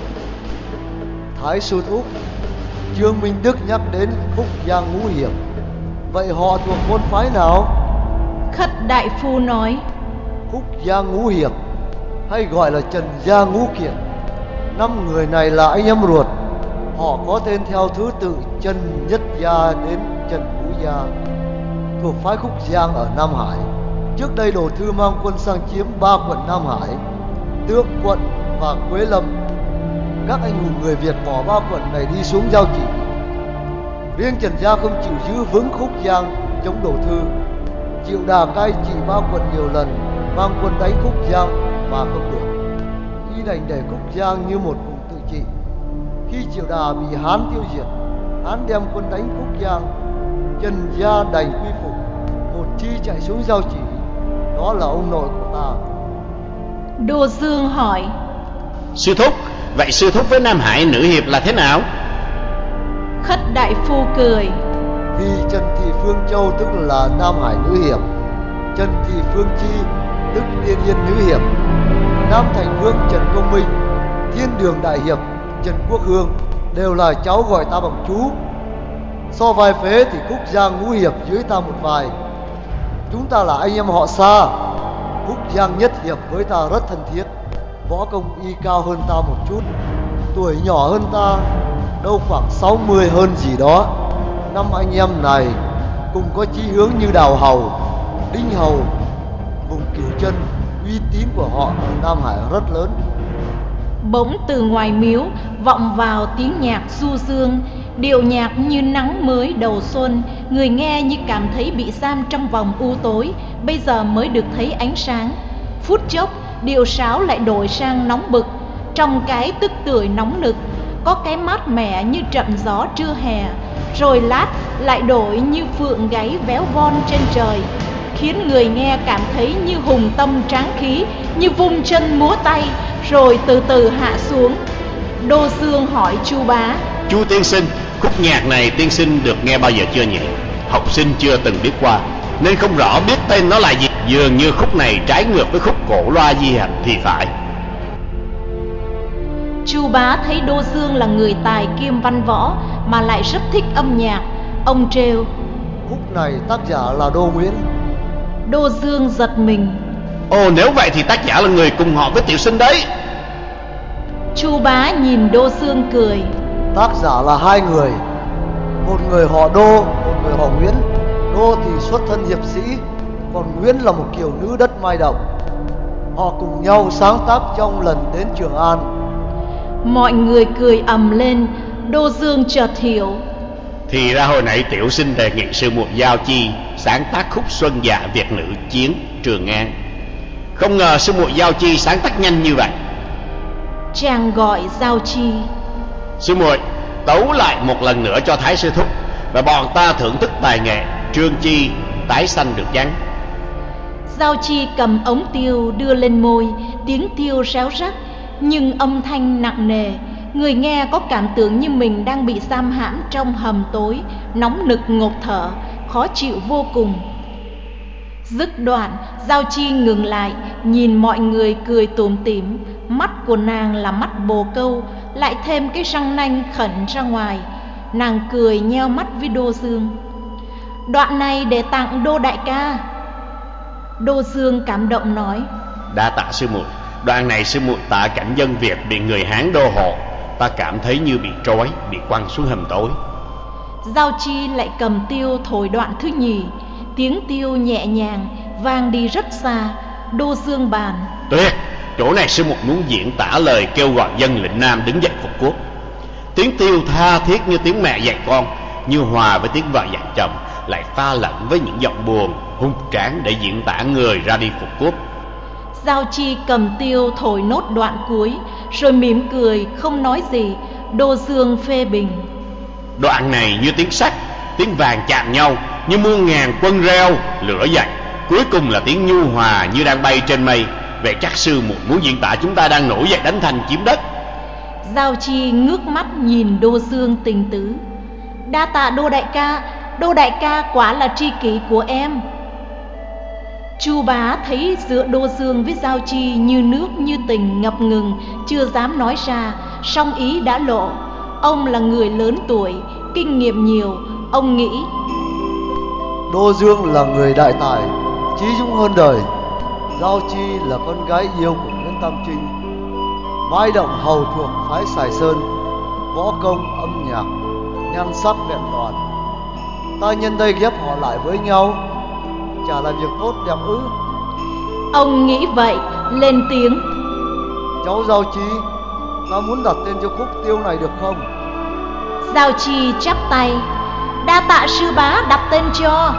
[SPEAKER 2] Thái sư thúc, Trương Minh Đức nhắc đến Khúc Giang Ngũ Hiệp, vậy họ thuộc môn phái nào?
[SPEAKER 1] Khất đại phu nói:
[SPEAKER 2] Khúc Giang Ngũ Hiệp, hay gọi là Trần Gia Ngũ Kiện, năm người này là anh em ruột. Họ có tên theo thứ tự Trần Nhất Gia đến Trần Ngũ Gia, thuộc phái Khúc Giang ở Nam Hải. Trước đây Đồ Thư mang quân sang chiếm ba quận Nam Hải, Tước quận và Quế Lâm. Các anh hùng người Việt bỏ ba quận này đi xuống giao chỉ. Riêng Trần Gia không chịu giữ vững Khúc Giang chống Đồ Thư, chịu đà cai trị ba quận nhiều lần, mang quân đánh Khúc Giang mà không được. Y đành để Khúc Giang như một vùng tự trị. Khi Triệu Đà bị Hán tiêu diệt, Hán đem quân đánh Khúc Giang, Trần Gia đành quy phục, một chi chạy xuống Giao Chỉ. Đó là ông nội của ta.
[SPEAKER 1] Đô Dương hỏi:
[SPEAKER 3] Sư thúc, vậy sư thúc với Nam Hải nữ hiệp là thế nào?
[SPEAKER 1] Khất đại phu cười:
[SPEAKER 2] Vì Trần Thị Phương Châu tức là Nam Hải nữ hiệp, Trần Thị Phương Chi tức Tiên Yên nữ hiệp, Nam Thành Vương Trần Công Minh, Thiên Đường đại hiệp Trần Quốc Hương đều là cháu gọi ta bằng chú. So vài phế thì Khúc Giang ngũ hiệp dưới ta một vài. Chúng ta là anh em họ xa. Khúc Giang nhất hiệp với ta rất thân thiết, võ công y cao hơn ta một chút, tuổi nhỏ hơn ta đâu khoảng sáu mươi hơn gì đó. Năm anh em này cùng có chí hướng như Đào Hầu, Đinh Hầu, vùng Cửu Chân. Uy tín của họ ở Nam Hải rất lớn.
[SPEAKER 1] Bỗng từ ngoài miếu vọng vào tiếng nhạc du dương, điệu nhạc như nắng mới đầu xuân. Người nghe như cảm thấy bị giam trong vòng u tối, bây giờ mới được thấy ánh sáng. Phút chốc điệu sáo lại đổi sang nóng bực. Trong cái tức tưởi nóng nực có cái mát mẻ như trận gió trưa hè, rồi lát lại đổi như phượng gáy véo von trên trời, khiến người nghe cảm thấy như hùng tâm tráng khí, như vung chân múa tay, rồi từ từ hạ xuống. Đô Dương hỏi Chu Bá:
[SPEAKER 3] Chu tiên sinh, khúc nhạc này tiên sinh được nghe bao giờ chưa nhỉ? Học sinh chưa từng biết qua nên không rõ biết tên nó là gì. Dường như khúc này trái ngược với khúc Cổ Loa Di Hạch thì phải.
[SPEAKER 1] Chu Bá thấy Đô Dương là người tài kiêm văn võ mà lại rất thích âm nhạc. Ông trêu:
[SPEAKER 2] Khúc này tác giả là Đô Nguyễn.
[SPEAKER 1] Đô Dương giật mình:
[SPEAKER 3] Ồ, nếu vậy thì tác giả là người cùng họ với tiểu sinh đấy.
[SPEAKER 1] Chu Bá nhìn Đô Dương cười:
[SPEAKER 2] Tác giả là hai người, một người họ Đô, một người họ Nguyễn. Đô thì xuất thân hiệp sĩ, còn Nguyễn là một kiều nữ đất Mai Động. Họ cùng nhau sáng tác trong lần đến Trường An.
[SPEAKER 1] Mọi người cười ầm lên. Đô Dương chợt hiểu.
[SPEAKER 3] Thì ra hồi nãy tiểu sinh đề nghị sư muội Giao Chi sáng tác khúc Xuân Dạ Việt Nữ Chiến Trường An. Không ngờ sư muội Giao Chi sáng tác nhanh như vậy.
[SPEAKER 1] Chàng gọi Giao Chi:
[SPEAKER 3] Sư muội, tấu lại một lần nữa cho Thái sư thúc, và bọn ta thưởng thức tài nghệ Trương Chi tái sanh được chăng?
[SPEAKER 1] Giao Chi cầm ống tiêu đưa lên môi, tiếng tiêu réo rắt nhưng âm thanh nặng nề. Người nghe có cảm tưởng như mình đang bị giam hãm trong hầm tối, nóng nực ngộp thở, khó chịu vô cùng. Dứt đoạn, Giao Chi ngừng lại, nhìn mọi người cười tủm tỉm. Mắt của nàng là mắt bồ câu, lại thêm cái răng nanh khẩn ra ngoài. Nàng cười nheo mắt với Đô Dương: Đoạn này để tặng Đô đại ca. Đô Dương cảm động nói:
[SPEAKER 3] Đa tạ sư muội. Đoạn này sư muội tạ cảnh dân Việt bị người Hán đô hộ, ta cảm thấy như bị trói, bị quăng xuống hầm tối.
[SPEAKER 1] Giao Chi lại cầm tiêu thổi đoạn thứ nhì. Tiếng tiêu nhẹ nhàng vang đi rất xa. Đô Dương bàn:
[SPEAKER 3] Tuyệt, chỗ này sư muội muốn diễn tả lời kêu gọi dân lĩnh Nam đứng dậy phục quốc. Tiếng tiêu tha thiết như tiếng mẹ dạy con, như hòa với tiếng vợ dạy chồng, lại pha lẫn với những giọng buồn hung tráng để diễn tả người ra đi phục quốc.
[SPEAKER 1] Giao Chi cầm tiêu thổi nốt đoạn cuối, rồi mỉm cười không nói gì. Đô Dương phê bình:
[SPEAKER 3] Đoạn này như tiếng sắt, tiếng vàng chạm nhau, như muôn ngàn quân reo lửa dậy. Cuối cùng là tiếng nhu hòa như đang bay trên mây. Vậy chắc sư muội muốn diễn tả chúng ta đang nổi dậy đánh thành chiếm đất.
[SPEAKER 1] Giao Chi ngước mắt nhìn Đô Dương tình tứ: Đa tạ Đô đại ca, Đô đại ca quả là tri kỷ của em. Chu Bá thấy giữa Đô Dương với Giao Chi như nước như tình ngập ngừng, chưa dám nói ra, song ý đã lộ. Ông là người lớn tuổi, kinh nghiệm nhiều. Ông nghĩ
[SPEAKER 2] Đô Dương là người đại tài, trí dũng hơn đời. Giao Chi là con gái yêu của Nguyễn Tam Trinh, Mai Động hầu thuộc phái Sài Sơn, võ công âm nhạc, nhan sắc vẹn toàn. Ta nhân đây ghép họ lại với nhau, chả là việc tốt đẹp ư?
[SPEAKER 1] ông nghĩ vậy, lên tiếng:
[SPEAKER 2] Cháu Giao Chi, ta muốn đặt tên cho khúc tiêu này được không?
[SPEAKER 1] Giao Chi chắp tay: Đa tạ sư bá đặt tên cho.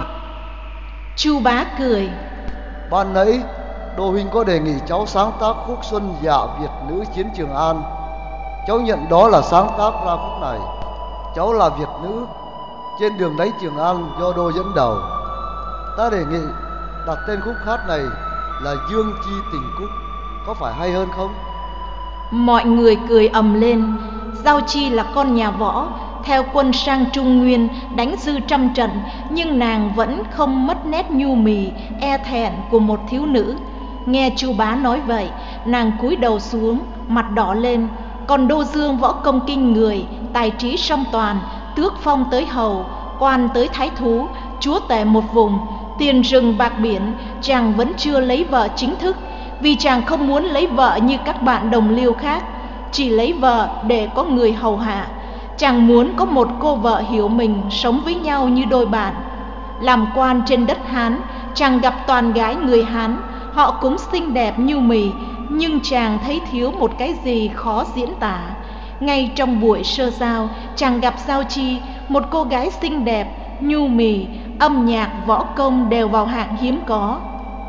[SPEAKER 1] Chu Bá cười:
[SPEAKER 2] Ban nãy Đô huynh có đề nghị cháu sáng tác khúc Xuân Dạ Việt Nữ Chiến Trường An. cháu nhận đó là sáng tác ra khúc này. Cháu là Việt nữ trên đường đánh Trường An do Đô dẫn đầu. Ta đề nghị đặt tên khúc hát này là Dương Chi Tình Cúc, có phải hay hơn không?
[SPEAKER 1] Mọi người cười ầm lên. Giao Chi là con nhà võ, theo quân sang Trung Nguyên đánh dư trăm trận, nhưng nàng vẫn không mất nét nhu mì, e thẹn của một thiếu nữ. Nghe Chu Bá nói vậy, nàng cúi đầu xuống, mặt đỏ lên. Còn Đô Dương võ công kinh người, tài trí song toàn, tước phong tới hầu, quan tới thái thú, chúa tể một vùng, tiền rừng bạc biển. Chàng vẫn chưa lấy vợ chính thức, vì chàng không muốn lấy vợ như các bạn đồng liêu khác, chỉ lấy vợ để có người hầu hạ. Chàng muốn có một cô vợ hiểu mình, sống với nhau như đôi bạn. Làm quan trên đất Hán, chàng gặp toàn gái người Hán, họ cũng xinh đẹp nhu mì, nhưng chàng thấy thiếu một cái gì khó diễn tả. Ngay trong buổi sơ giao, chàng gặp Giao Chi, một cô gái xinh đẹp, nhu mì, âm nhạc, võ công đều vào hạng hiếm có.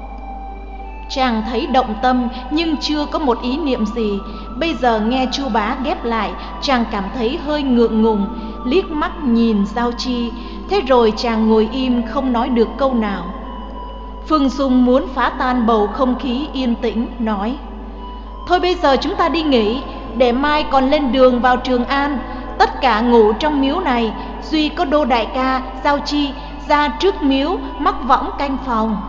[SPEAKER 1] Chàng thấy động tâm nhưng chưa có một ý niệm gì. Bây giờ nghe Chu Bá ghép lại, chàng cảm thấy hơi ngượng ngùng, liếc mắt nhìn Giao Chi. Thế rồi chàng ngồi im không nói được câu nào. Phương Dung muốn phá tan bầu không khí yên tĩnh, nói: Thôi bây giờ chúng ta đi nghỉ, để mai còn lên đường vào Trường An. Tất cả ngủ trong miếu này, duy có Đô đại ca, Giao Chi ra trước miếu mắc võng canh phòng.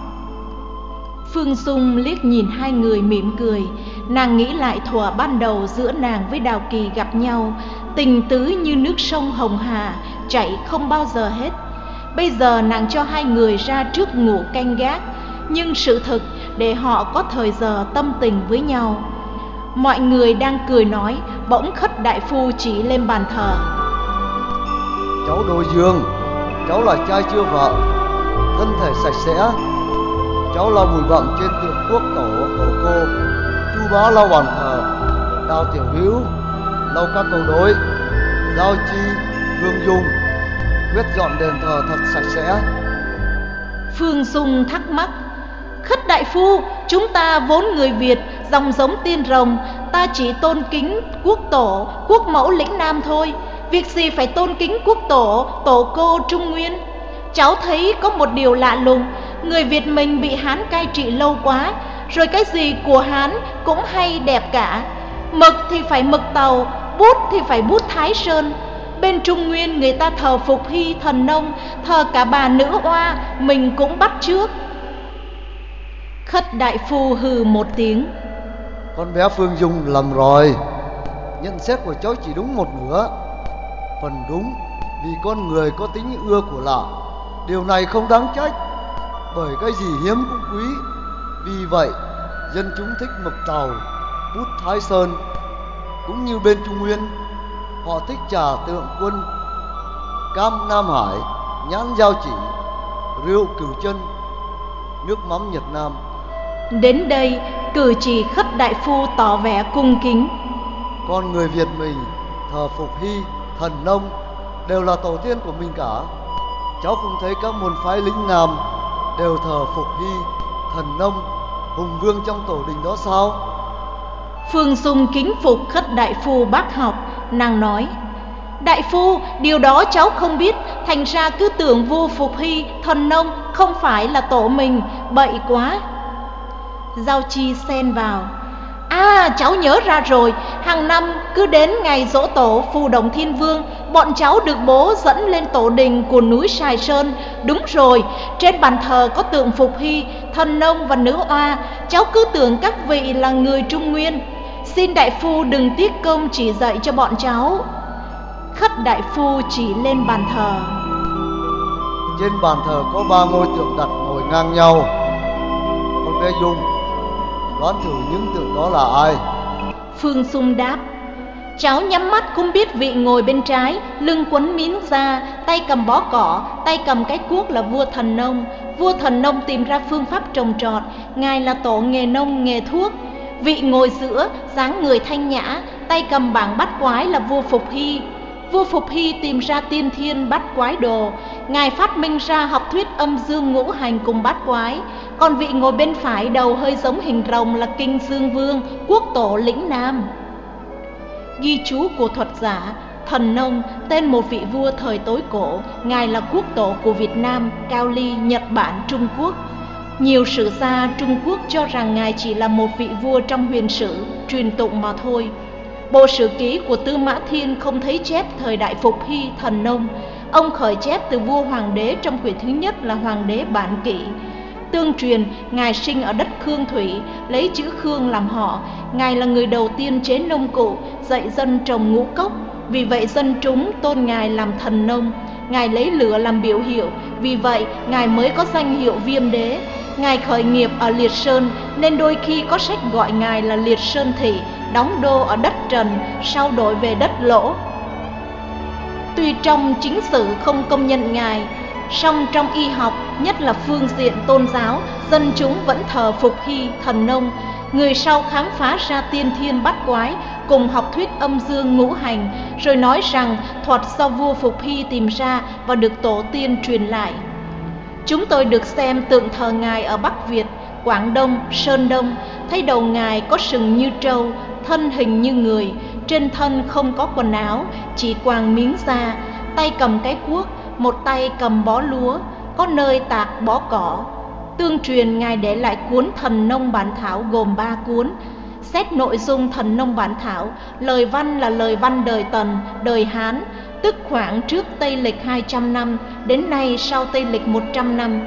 [SPEAKER 1] Phương Dung liếc nhìn hai người mỉm cười. Nàng nghĩ lại thuở ban đầu giữa nàng với Đào Kỳ gặp nhau, tình tứ như nước sông Hồng Hà, chảy không bao giờ hết. Bây giờ nàng cho hai người ra trước ngủ canh gác, nhưng sự thực để họ có thời giờ tâm tình với nhau. Mọi người đang cười nói, bỗng Khất đại phu chỉ lên bàn thờ:
[SPEAKER 2] Cháu Đô Dương, cháu là trai chưa vợ, thân thể sạch sẽ. Cháu lau bụi bặm trên tượng quốc tổ tổ cô. Chu Bá lau bàn thờ, Đào tiểu hữu lau các cầu đối, Giao Chi, Hương Dung quét dọn đền thờ thật sạch sẽ.
[SPEAKER 1] Phương Dung thắc mắc: Khất đại phu, chúng ta vốn người Việt, dòng giống tiên rồng, ta chỉ tôn kính quốc tổ, quốc mẫu lĩnh Nam thôi. Việc gì phải tôn kính quốc tổ, tổ cô Trung Nguyên? Cháu thấy có một điều lạ lùng, người Việt mình bị Hán cai trị lâu quá, rồi cái gì của Hán cũng hay đẹp cả. Mực thì phải mực Tàu, bút thì phải bút Thái Sơn. Bên Trung Nguyên người ta thờ Phục Hy thần nông, thờ cả bà nữ oa, mình cũng bắt chước. Khất đại phu hừ một tiếng:
[SPEAKER 2] Con bé Phương Dung lầm rồi. Nhận xét của cháu chỉ đúng một nửa. Phần đúng vì con người có tính ưa của lạ, điều này không đáng trách, bởi cái gì hiếm cũng quý. Vì vậy dân chúng thích mực Tàu, bút Thái Sơn. Cũng như bên Trung Nguyên, họ thích trà Tượng Quân, cam Nam Hải, nhãn Giao Chỉ, rượu Cửu Chân, nước mắm Nhật Nam.
[SPEAKER 1] Đến đây cử chỉ Khất đại phu tỏ vẻ cung kính:
[SPEAKER 2] Con người Việt mình thờ Phục Hy, thần nông đều là tổ tiên của mình cả. Cháu không thấy các môn phái lĩnh Nam đều thờ Phục Hy, thần nông, hùng vương trong tổ đình đó sao?
[SPEAKER 1] Phương Dung kính phục Khất đại phu bác học. Nàng nói: Đại phu, điều đó cháu không biết, thành ra cứ tưởng vua Phục Hy, thần nông không phải là tổ mình, bậy quá. Giao Chi xen vào: À, cháu nhớ ra rồi, hàng năm cứ đến ngày giỗ tổ Phù Động Thiên Vương, bọn cháu được bố dẫn lên tổ đình của núi Sài Sơn. Đúng rồi, trên bàn thờ có tượng Phục Hy, thần nông và nữ oa. Cháu cứ tưởng các vị là người Trung Nguyên. Xin đại phu đừng tiếc công chỉ dạy cho bọn cháu. Khất đại phu chỉ lên bàn thờ.
[SPEAKER 2] Trên bàn thờ có ba ngôi tượng đặt ngồi ngang nhau. Con bé Dung, đoán thử những tượng đó là ai?
[SPEAKER 1] Phương Dung đáp: Cháu nhắm mắt cũng biết vị ngồi bên trái, lưng quấn miếng da, tay cầm bó cỏ, tay cầm cái cuốc là vua thần nông. Vua thần nông tìm ra phương pháp trồng trọt, ngài là tổ nghề nông nghề thuốc. Vị ngồi giữa, dáng người thanh nhã, tay cầm bảng bát quái là vua Phục Hy. Vua Phục Hy tìm ra tiên thiên bát quái đồ, ngài phát minh ra học thuyết âm dương ngũ hành cùng bát quái. Còn vị ngồi bên phải đầu hơi giống hình rồng là Kinh Dương Vương, quốc tổ lĩnh Nam. Ghi chú của thuật giả Thần Nông, tên một vị vua thời tối cổ, ngài là quốc tổ của Việt Nam, Cao Ly, Nhật Bản, Trung Quốc. Nhiều sử gia Trung Quốc cho rằng ngài chỉ là một vị vua trong huyền sử, truyền tụng mà thôi. Bộ sử ký của Tư Mã Thiên không thấy chép thời đại Phục Hy Thần Nông. Ông khởi chép từ vua hoàng đế trong quyển thứ nhất là Hoàng đế Bản Kỷ. Tương truyền, ngài sinh ở đất Khương Thủy, lấy chữ Khương làm họ. Ngài là người đầu tiên chế nông cụ, dạy dân trồng ngũ cốc. Vì vậy dân chúng tôn ngài làm Thần Nông. Ngài lấy lửa làm biểu hiệu, vì vậy ngài mới có danh hiệu Viêm Đế. Ngài khởi nghiệp ở Liệt Sơn nên đôi khi có sách gọi ngài là Liệt Sơn Thị, đóng đô ở đất Trần, sau đổi về đất Lỗ. Tuy trong chính sử không công nhận ngài, song trong y học, nhất là phương diện tôn giáo, dân chúng vẫn thờ Phục Hy Thần Nông. Người sau khám phá ra tiên thiên bát quái, cùng học thuyết âm dương ngũ hành, rồi nói rằng thuật do vua Phục Hy tìm ra và được tổ tiên truyền lại. Chúng tôi được xem tượng thờ ngài ở Bắc Việt, Quảng Đông, Sơn Đông, thấy đầu ngài có sừng như trâu, thân hình như người, trên thân không có quần áo, chỉ quàng miếng da, tay cầm cái cuốc, một tay cầm bó lúa, có nơi tạc bó cỏ. Tương truyền ngài để lại cuốn Thần Nông Bản Thảo gồm ba cuốn. Xét nội dung Thần Nông Bản Thảo, lời văn là lời văn đời Tần, đời Hán, tức khoảng trước Tây Lịch hai trăm năm, đến nay sau Tây Lịch một trăm năm.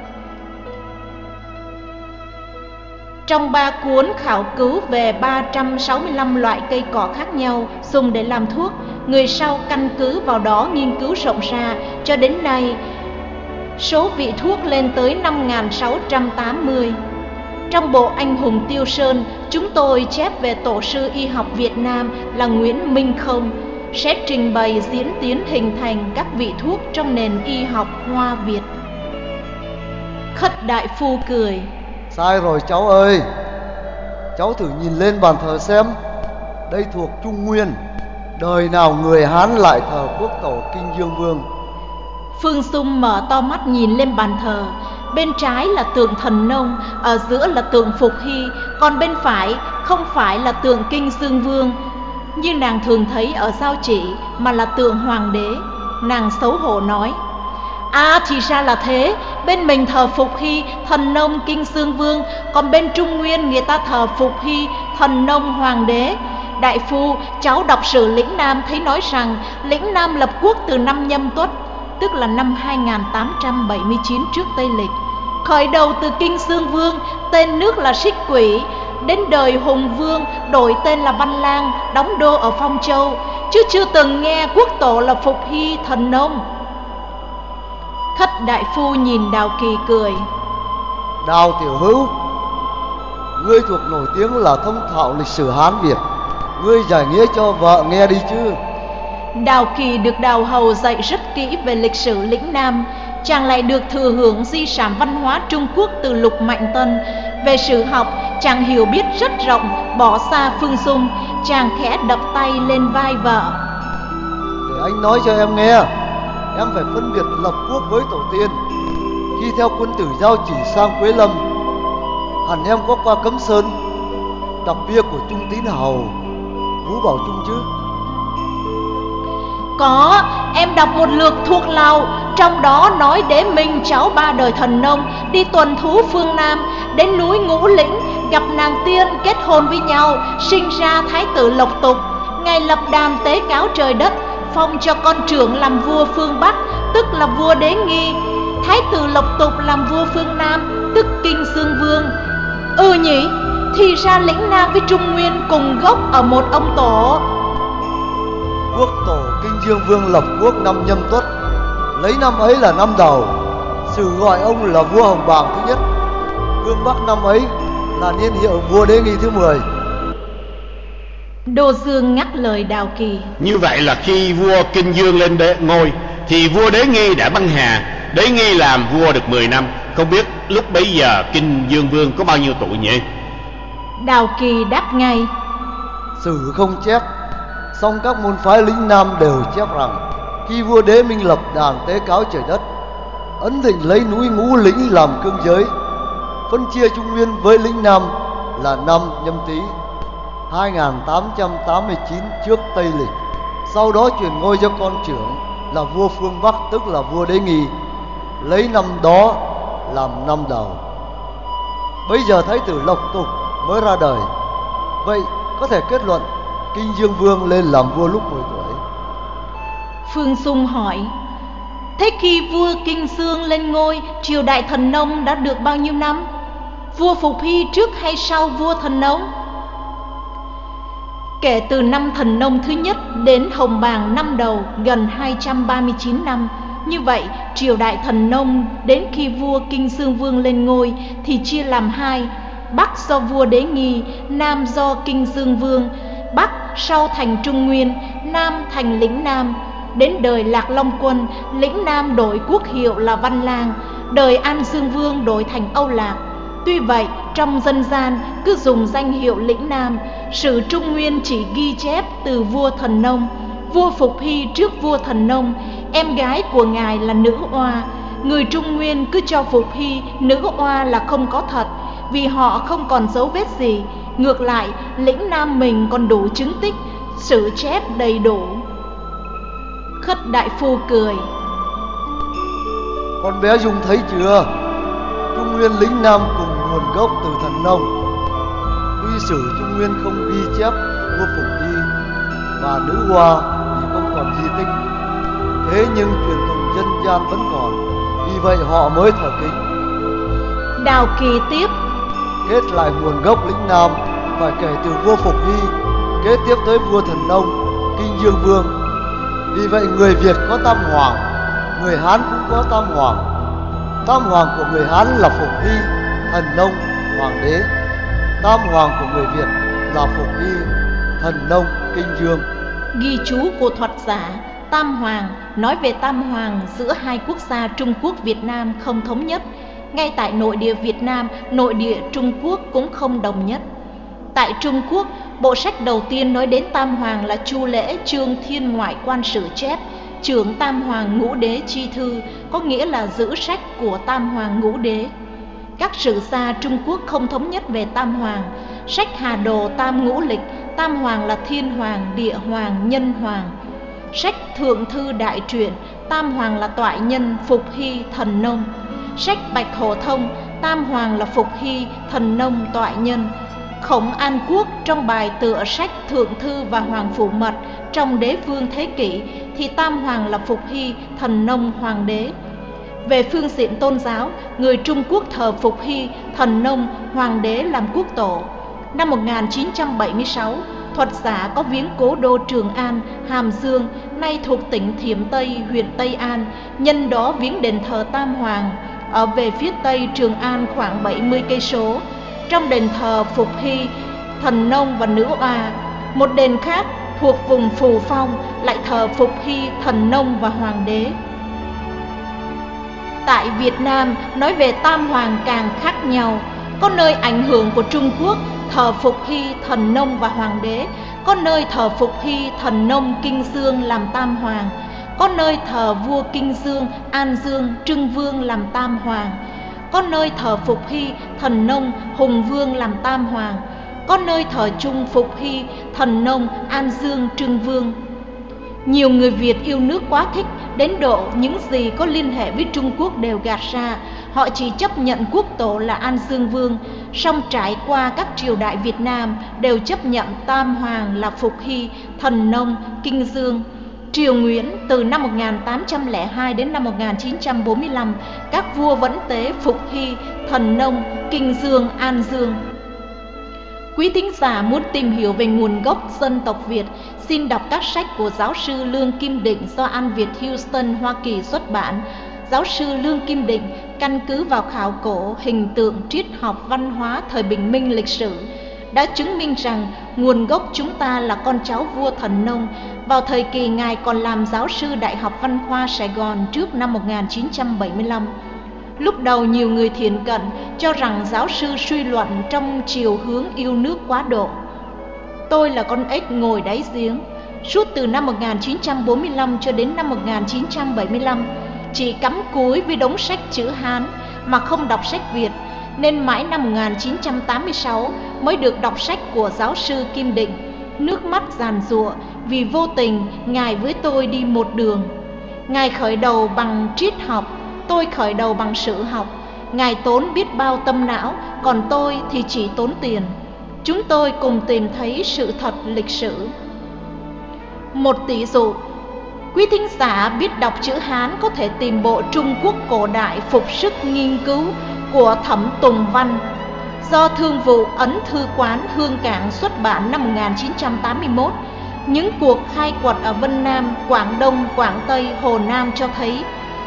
[SPEAKER 1] Trong ba cuốn khảo cứu về ba trăm sáu mươi lăm loại cây cỏ khác nhau dùng để làm thuốc, người sau căn cứ vào đó nghiên cứu rộng ra, cho đến nay số vị thuốc lên tới năm nghìn sáu trăm tám mươi. Trong bộ Anh hùng Tiêu Sơn, chúng tôi chép về tổ sư y học Việt Nam là Nguyễn Minh Không, sẽ trình bày diễn tiến hình thành các vị thuốc trong nền y học Hoa Việt. Khất đại phu cười:
[SPEAKER 2] Sai rồi cháu ơi, cháu thử nhìn lên bàn thờ xem, đây thuộc Trung Nguyên, đời nào người Hán lại thờ quốc tổ Kinh Dương Vương.
[SPEAKER 1] Phương Sung mở to mắt nhìn lên bàn thờ. Bên trái là tượng Thần Nông, ở giữa là tượng Phục Hy, còn bên phải không phải là tượng Kinh Dương Vương như nàng thường thấy ở Giao Chỉ, mà là tượng Hoàng đế. Nàng xấu hổ nói: À thì ra là thế, bên mình thờ Phục Hy, Thần Nông, Kinh Dương Vương, còn bên Trung Nguyên người ta thờ Phục Hy, Thần Nông, Hoàng đế. Đại phu, cháu đọc sử lĩnh Nam thấy nói rằng lĩnh Nam lập quốc từ năm Nhâm Tuất, tức là năm hai nghìn tám trăm bảy mươi chín trước Tây Lịch. Khởi đầu từ Kinh Dương Vương, tên nước là Xích Quỷ, đến đời Hùng Vương đổi tên là Văn Lang, đóng đô ở Phong Châu, chứ chưa từng nghe quốc tổ là Phục Hy Thần Nông. Khất đại phu nhìn Đào Kỳ cười:
[SPEAKER 2] Đào tiểu hữu, ngươi thuộc nổi tiếng là thông thạo lịch sử Hán Việt, ngươi giải nghĩa cho vợ nghe đi chứ.
[SPEAKER 1] Đào Kỳ được Đào Hầu dạy rất kỹ về lịch sử lĩnh Nam. Chàng lại được thừa hưởng di sản văn hóa Trung Quốc từ Lục Mạnh Tân. Về sử học, chàng hiểu biết rất rộng, bỏ xa Phương Dung. Chàng khẽ đập tay lên vai vợ:
[SPEAKER 2] Để anh nói cho em nghe, em phải phân biệt lập quốc với tổ tiên. Khi theo quân tử Giao Chỉ sang Quế Lâm, hẳn em có qua Cấm Sơn, đọc bia của Trung Tín Hầu, Vũ Bảo Trung chứ?
[SPEAKER 1] Có, em đọc một lượt thuộc Lào, trong đó nói Đế Minh cháu ba đời Thần Nông đi tuần thú phương Nam, đến núi Ngũ Lĩnh gặp nàng tiên kết hôn với nhau, sinh ra Thái tử Lộc Tục. Ngài lập đàn tế cáo trời đất, phong cho con trưởng làm vua phương Bắc, tức là vua Đế Nghi. Thái tử Lộc Tục làm vua phương Nam, tức Kinh Dương Vương. Ừ nhỉ, thì ra lĩnh Nam với Trung Nguyên cùng gốc ở một ông tổ.
[SPEAKER 2] Quốc tổ Kinh Dương Vương lập quốc năm Nhâm Tuất, lấy năm ấy là năm đầu, sử gọi ông là vua Hồng Bàng thứ nhất. Phương Bắc năm ấy là niên hiệu vua Đế Nghi thứ mười.
[SPEAKER 1] Đô Dương ngắt lời Đào Kỳ:
[SPEAKER 3] Như vậy là khi vua Kinh Dương lên đế ngôi thì vua Đế Nghi đã băng hà. Đế Nghi làm vua được mười năm, không biết lúc bấy giờ Kinh Dương Vương có bao nhiêu tuổi nhỉ?
[SPEAKER 1] Đào Kỳ đáp ngay:
[SPEAKER 2] Sử không chép, song các môn phái lĩnh Nam đều chép rằng khi vua Đế Minh lập đàn tế cáo trời đất, ấn định lấy núi Ngũ Lĩnh làm cương giới, phân chia Trung Nguyên với lĩnh Nam là năm Nhâm Tý. hai nghìn tám trăm tám mươi chín trước Tây Lịch. Sau đó truyền ngôi cho con trưởng là vua phương Bắc, tức là vua Đế Nghi, lấy năm đó làm năm đầu. Bây giờ Thái tử Lộc Tục mới ra đời. Vậy có thể kết luận Kinh Dương Vương lên làm vua lúc mười tuổi.
[SPEAKER 1] Phương Dung hỏi: thế khi vua Kinh Dương lên ngôi, triều đại Thần Nông đã được bao nhiêu năm? Vua Phục Hy trước hay sau vua Thần Nông? Kể từ năm Thần Nông thứ nhất đến Hồng Bàng năm đầu, gần hai trăm ba mươi chín năm. Như vậy, triều đại Thần Nông đến khi vua Kinh Dương Vương lên ngôi thì chia làm hai: Bắc do vua Đế Nghi, Nam do Kinh Dương Vương. Bắc sau thành Trung Nguyên, Nam thành Lĩnh Nam. Đến đời Lạc Long Quân, Lĩnh Nam đổi quốc hiệu là Văn Lang, đời An Dương Vương đổi thành Âu Lạc. Tuy vậy, trong dân gian cứ dùng danh hiệu Lĩnh Nam. Sử Trung Nguyên chỉ ghi chép từ vua Thần Nông. Vua Phục Hy trước vua Thần Nông, em gái của ngài là nữ oa. Người Trung Nguyên cứ cho Phục Hy nữ oa là không có thật, vì họ không còn dấu vết gì. Ngược lại, Lĩnh Nam mình còn đủ chứng tích, sử chép đầy đủ. Khất Đại Phu cười:
[SPEAKER 2] con bé Dung thấy chưa? Trung Nguyên Lĩnh Nam cùng nguồn gốc từ Thần Nông. Tuy sử Trung Nguyên không ghi chép vua Phục Hy và nữ hoa vì không còn di tích, thế nhưng truyền thống dân gian vẫn còn, vì vậy họ mới thờ kính.
[SPEAKER 1] Đào Kỳ tiếp:
[SPEAKER 2] kết lại nguồn gốc Lĩnh Nam phải kể từ vua Phục Hy, kế tiếp tới vua Thần Nông, Kinh Dương Vương. Vì vậy người Việt có tam hoàng, người Hán cũng có tam hoàng. Tam hoàng của người Hán là Phục Hy, Thần Nông, Hoàng đế. Tam hoàng của người Việt là Phục Hy, Thần Nông, Kinh Dương.
[SPEAKER 1] Ghi chú của thuật giả Tam Hoàng nói về tam hoàng giữa hai quốc gia Trung Quốc Việt Nam không thống nhất. Ngay tại nội địa Việt Nam, nội địa Trung Quốc cũng không đồng nhất. Tại Trung Quốc, bộ sách đầu tiên nói đến tam hoàng là Chu Lễ Chương Thiên Ngoại Quan Sử chép trưởng tam hoàng ngũ đế chi thư, có nghĩa là giữ sách của tam hoàng ngũ đế. Các sử gia Trung Quốc không thống nhất về tam hoàng. Sách Hà Đồ Tam Ngũ Lịch, tam hoàng là Thiên Hoàng, Địa Hoàng, Nhân Hoàng. Sách Thượng Thư Đại Truyện, tam hoàng là Toại Nhân, Phục Hy, Thần Nông. Sách Bạch Hổ Thông, tam hoàng là Phục Hy, Thần Nông, Toại Nhân. Khổng An Quốc trong bài tựa sách Thượng Thư và Hoàng Phủ Mật trong Đế Vương Thế Kỷ thì tam hoàng là Phục Hy, Thần Nông, Hoàng đế. Về phương diện tôn giáo, người Trung Quốc thờ Phục Hy, Thần Nông, Hoàng đế làm quốc tổ. Năm một nghìn chín trăm bảy mươi sáu, thuật giả có viếng cố đô Trường An, Hàm Dương, nay thuộc tỉnh Thiểm Tây, huyện Tây An. Nhân đó viếng đền thờ tam hoàng ở về phía tây Trường An khoảng bảy mươi cây số. Trong đền thờ Phục Hy, Thần Nông và nữ oa. Một đền khác thuộc vùng Phù Phong lại thờ Phục Hy, Thần Nông và Hoàng đế. Tại Việt Nam, nói về tam hoàng càng khác nhau. Có nơi ảnh hưởng của Trung Quốc thờ Phục Hy, Thần Nông và Hoàng đế. Có nơi thờ Phục Hy, Thần Nông, Kinh Dương làm tam hoàng. Có nơi thờ vua Kinh Dương, An Dương, Trưng Vương làm tam hoàng. Có nơi thờ Phục Hy, Thần Nông, Hùng Vương làm tam hoàng. Có nơi thờ chung Phục Hy, Thần Nông, An Dương, Trưng Vương. Nhiều người Việt yêu nước quá thích, đến độ những gì có liên hệ với Trung Quốc đều gạt ra. Họ chỉ chấp nhận quốc tổ là An Dương Vương. Song trải qua các triều đại Việt Nam đều chấp nhận tam hoàng là Phục Hy, Thần Nông, Kinh Dương. Triều Nguyễn từ năm một nghìn tám trăm lẻ hai đến năm một nghìn chín trăm bốn mươi lăm, các vua vẫn tế Phục Hy, Thần Nông, Kinh Dương, An Dương. Quý thính giả muốn tìm hiểu về nguồn gốc dân tộc Việt, xin đọc các sách của giáo sư Lương Kim Định do An Việt Houston, Hoa Kỳ xuất bản. Giáo sư Lương Kim Định căn cứ vào khảo cổ, hình tượng, triết học, văn hóa thời bình minh lịch sử đã chứng minh rằng nguồn gốc chúng ta là con cháu vua Thần Nông. Vào thời kỳ ngài còn làm giáo sư Đại học Văn khoa Sài Gòn trước năm một nghìn chín trăm bảy mươi lăm. Lúc đầu nhiều người thiển cận cho rằng giáo sư suy luận trong chiều hướng yêu nước quá độ. Tôi là con ếch ngồi đáy giếng. Suốt từ năm một nghìn chín trăm bốn mươi lăm cho đến năm một nghìn chín trăm bảy mươi lăm, chỉ cắm cúi với đống sách chữ Hán mà không đọc sách Việt. nên mãi năm một nghìn chín trăm tám mươi sáu mới được đọc sách của giáo sư Kim Định. Nước mắt giàn giụa vì vô tình Ngài với tôi đi một đường. Ngài khởi đầu bằng triết học, tôi khởi đầu bằng sử học. Ngài tốn biết bao tâm não, còn tôi thì chỉ tốn tiền. Chúng tôi cùng tìm thấy sự thật lịch sử. Một tỷ dụ, quý thính giả biết đọc chữ Hán có thể tìm bộ Trung Quốc cổ đại phục sức nghiên cứu của Thẩm Tùng Văn, do Thương vụ Ấn Thư Quán Hương Cảng xuất bản năm một nghìn chín trăm tám mươi mốt. Những cuộc khai quật ở Vân Nam, Quảng Đông, Quảng Tây, Hồ Nam cho thấy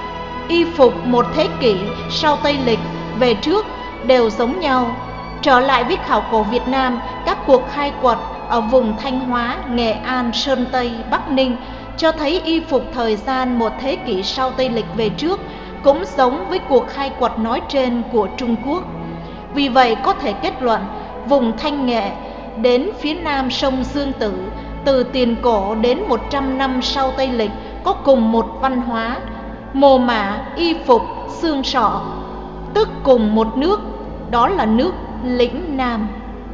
[SPEAKER 1] y phục một thế kỷ sau Tây Lịch về trước đều giống nhau. Trở lại với khảo cổ Việt Nam, các cuộc khai quật ở vùng Thanh Hóa, Nghệ An, Sơn Tây, Bắc Ninh cho thấy y phục thời gian một thế kỷ sau Tây Lịch về trước cũng giống với cuộc khai quật nói trên của Trung Quốc. Vì vậy có thể kết luận vùng Thanh Nghệ đến phía nam sông Dương Tử, từ tiền cổ đến một trăm năm sau Tây Lịch có cùng một văn hóa, mồ mả, y phục, xương sọ, tức cùng một nước, đó là nước lĩnh Nam.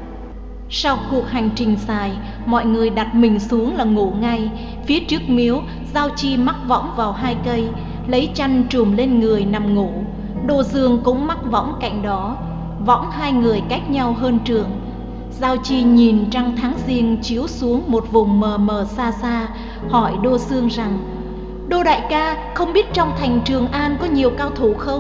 [SPEAKER 1] Sau cuộc hành trình dài, mọi người đặt mình xuống là ngủ ngay. Phía trước miếu, Giao Chi mắc võng vào hai cây, lấy chăn trùm lên người nằm ngủ. Đô Dương cũng mắc võng cạnh đó, võng hai người cách nhau hơn trường. Giao Chi nhìn trăng tháng giêng chiếu xuống một vùng mờ mờ xa xa, hỏi Đô Dương rằng: Đô đại ca, không biết trong thành Trường An có nhiều cao thủ không?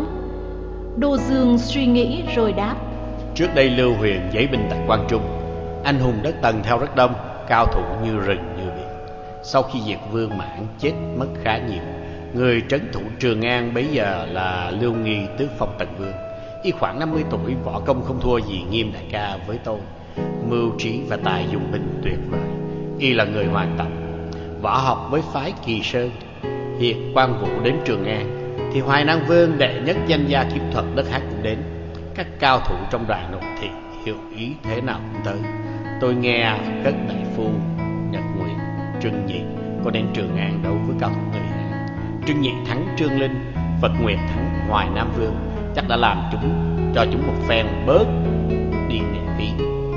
[SPEAKER 1] Đô Dương suy nghĩ rồi đáp:
[SPEAKER 3] Trước đây Lưu Huyền giấy binh tại Quang Trung, anh hùng đất Tần theo rất đông, cao thủ như rừng như biển. Sau khi diệt Vương Mãn chết mất khá nhiều. Người trấn thủ Trường An bấy giờ là Lưu Nghi, tước phong Tần Vương. Y khoảng năm mươi tuổi, võ công không thua gì Nghiêm đại ca với tôi. Mưu trí và tài dùng binh tuyệt vời. Y là người Hoàng Tộc, võ học với phái Kỳ Sơn. Hiện Quan Vũ đến Trường An thì Hoài Nam Vương đệ nhất danh gia kiếm thuật đất Hán cũng đến. Các cao thủ trong đoàn nội thị hiểu ý thế nào cũng tới. Tôi nghe Cất Đại Phu, Nhật Nguyệt, Trương Nhị có đến Trường An đấu với cao thủ người Hán. Trương Nhị thắng Trương Linh, Phật Nguyệt thắng Hoài Nam Vương, chắc đã làm chúng cho chúng một phen bớt đi nệ phí.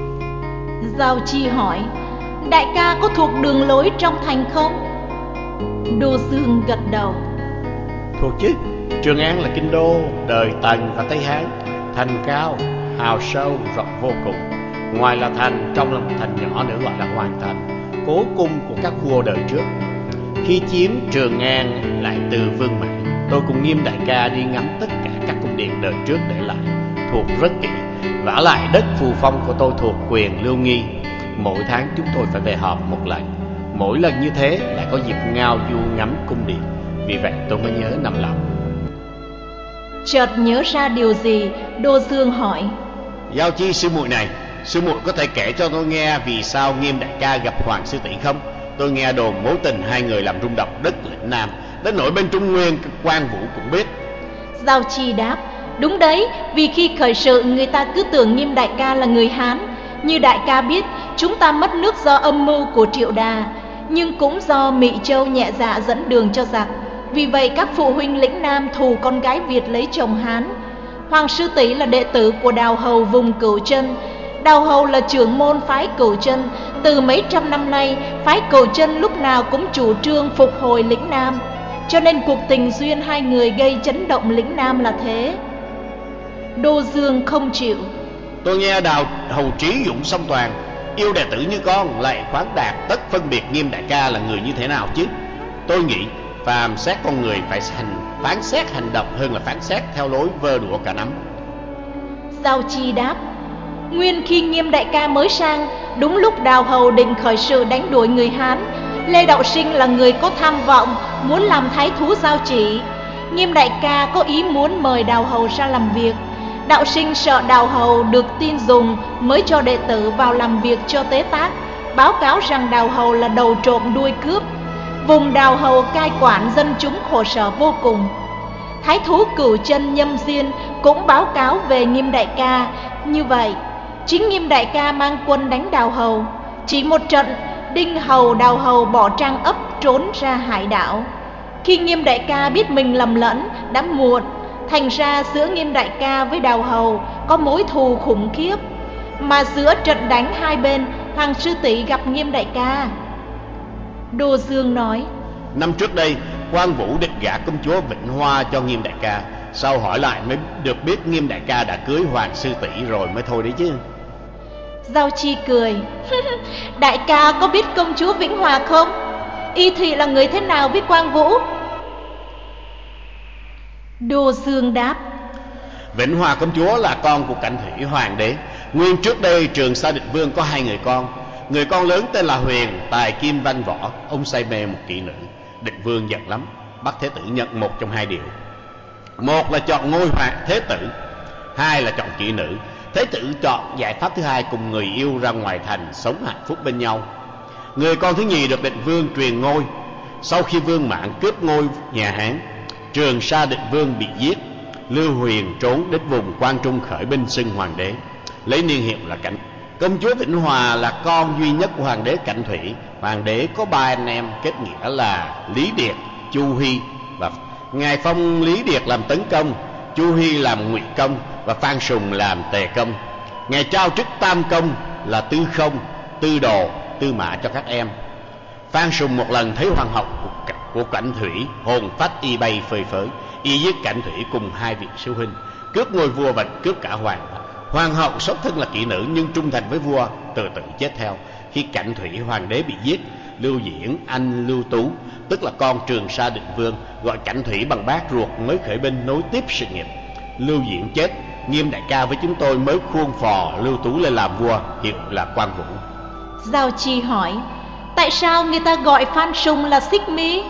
[SPEAKER 1] Giao Chi hỏi: Đại ca có thuộc đường lối trong thành không? Đô Dương gật đầu:
[SPEAKER 3] Thuộc chứ. Trường An là kinh đô đời Tần và Tây Hán, thành cao, hào sâu, rộng vô cùng. Ngoài là thành, trong là một thành nhỏ nữa gọi là Hoàng Thành, cố cung của các vua đời trước. Khi chiếm Trường An lại từ Vương Mãn, tôi cùng Nghiêm đại ca đi ngắm tất cả các cung điện đời trước để lại, thuộc rất kỹ. Vả lại đất Phù Phong của tôi thuộc quyền Lưu Nghi. Mỗi tháng chúng tôi phải về họp một lần. Mỗi lần như thế lại có dịp ngao du ngắm cung điện. Vì vậy tôi mới nhớ nằm lòng.
[SPEAKER 1] Chợt nhớ ra điều gì, Đô Dương hỏi:
[SPEAKER 3] Giao Chi sư muội này, sư muội có thể kể cho tôi nghe vì sao Nghiêm đại ca gặp Hoàng sư tỷ không? Tôi nghe đồn mối tình hai người làm rung động đất lĩnh Nam, đến nỗi bên Trung Nguyên Quan Vũ cũng biết.
[SPEAKER 1] Giao Chi đáp: Đúng đấy, vì khi khởi sự người ta cứ tưởng Nghiêm đại ca là người Hán. Như đại ca biết, chúng ta mất nước do âm mưu của Triệu Đà, nhưng cũng do Mị Châu nhẹ dạ dẫn đường cho giặc. Vì vậy các phụ huynh lĩnh Nam thù con gái Việt lấy chồng Hán. Hoàng sư tỷ là đệ tử của Đào Hầu vùng Cửu Chân. Đào Hầu là trưởng môn phái Cửu Chân. Từ mấy trăm năm nay, phái Cửu Chân lúc nào cũng chủ trương phục hồi lĩnh Nam, cho nên cuộc tình duyên hai người gây chấn động lĩnh Nam là thế. Đô Dương không chịu:
[SPEAKER 3] Tôi nghe Đào Hầu trí dũng song toàn, yêu đệ tử như con, lại khoáng đạt, tất phân biệt Nghiêm đại ca là người như thế nào chứ? Tôi nghĩ phàm xét con người phải hành, phán xét hành động hơn là phán xét theo lối vơ đũa cả nắm.
[SPEAKER 1] Giao Chi đáp: Nguyên khi Nghiêm đại ca mới sang, đúng lúc Đào Hầu định khởi sự đánh đuổi người Hán, Lê Đạo Sinh là người có tham vọng, muốn làm thái thú Giao Chỉ. Nghiêm đại ca có ý muốn mời Đào Hầu ra làm việc. Đạo Sinh sợ Đào Hầu được tin dùng mới cho đệ tử vào làm việc cho tế tác, báo cáo rằng Đào Hầu là đầu trộm đuôi cướp. Vùng Đào Hầu cai quản dân chúng khổ sở vô cùng. Thái thú Cửu Chân Nhâm Diên cũng báo cáo về Nghiêm đại ca. Như vậy, chính Nghiêm đại ca mang quân đánh Đào Hầu. Chỉ một trận, Đinh Hầu Đào Hầu bỏ trang ấp trốn ra hải đảo. Khi Nghiêm đại ca biết mình lầm lẫn, đã muộn. Thành ra giữa Nghiêm đại ca với Đào hầu có mối thù khủng khiếp. Mà giữa trận đánh hai bên, Hoàng sư tỷ gặp Nghiêm đại ca. Đô Dương nói:
[SPEAKER 3] Năm trước đây, Quan Vũ định gả công chúa Vĩnh Hoa cho Nghiêm đại ca. Sau hỏi lại mới được biết Nghiêm đại ca đã cưới Hoàng sư tỷ rồi mới thôi đấy chứ.
[SPEAKER 1] Giao Chi cười. Đại ca có biết công chúa Vĩnh Hòa không? Y thị là người thế nào với Quang Vũ? Đô Dương đáp:
[SPEAKER 3] Vĩnh Hòa công chúa là con của Cảnh Thủy hoàng đế. Nguyên trước đây Trường Sa Định Vương có hai người con. Người con lớn tên là Huyền, tài kim văn võ. Ông say mê một kỹ nữ. Định Vương giận lắm, bắt Thế tử nhận một trong hai điều. Một là chọn ngôi hoàng thế tử, hai là chọn kỹ nữ. Thế tử chọn giải pháp thứ hai, cùng người yêu ra ngoài thành sống hạnh phúc bên nhau. Người con thứ nhì được Định Vương truyền ngôi. Sau khi Vương Mãn cướp ngôi nhà Hán, Trường Sa Định Vương bị giết, Lưu Huyền trốn đến vùng Quan Trung khởi binh xưng hoàng đế, lấy niên hiệu là Cảnh. Công chúa Vĩnh Hòa là con duy nhất của hoàng đế Cảnh Thủy. Hoàng đế có ba anh em kết nghĩa là Lý Điệt, Chu Hy và ngài phong Lý Điệt làm tấn công, Chu Hy làm ngụy công và Phan Sùng làm tề công. Ngài trao chức tam công là Tư Không, Tư Đồ, Tư Mã cho các em. Phan Sùng một lần thấy hoàng hậu của Cảnh Thủy, hồn phách y bay phơi phới, y giết Cảnh Thủy cùng hai vị sư huynh, cướp ngôi vua và cướp cả hoàng. Hoàng hậu xuất thân là kỹ nữ nhưng trung thành với vua, từ từ chết theo. Khi Cảnh Thủy hoàng đế bị giết, Lưu Diễn anh Lưu Tú, tức là con Trường Sa Định Vương, gọi Cảnh Thủy bằng bác ruột mới khởi binh nối tiếp sự nghiệp. Lưu Diễn chết, Nghiêm đại ca với chúng tôi mới khuôn phò Lưu Tú lên làm vua, hiệu là Quang Vũ.
[SPEAKER 1] Giao Chi hỏi: Tại sao người ta gọi Phan Sùng là Xích Mi?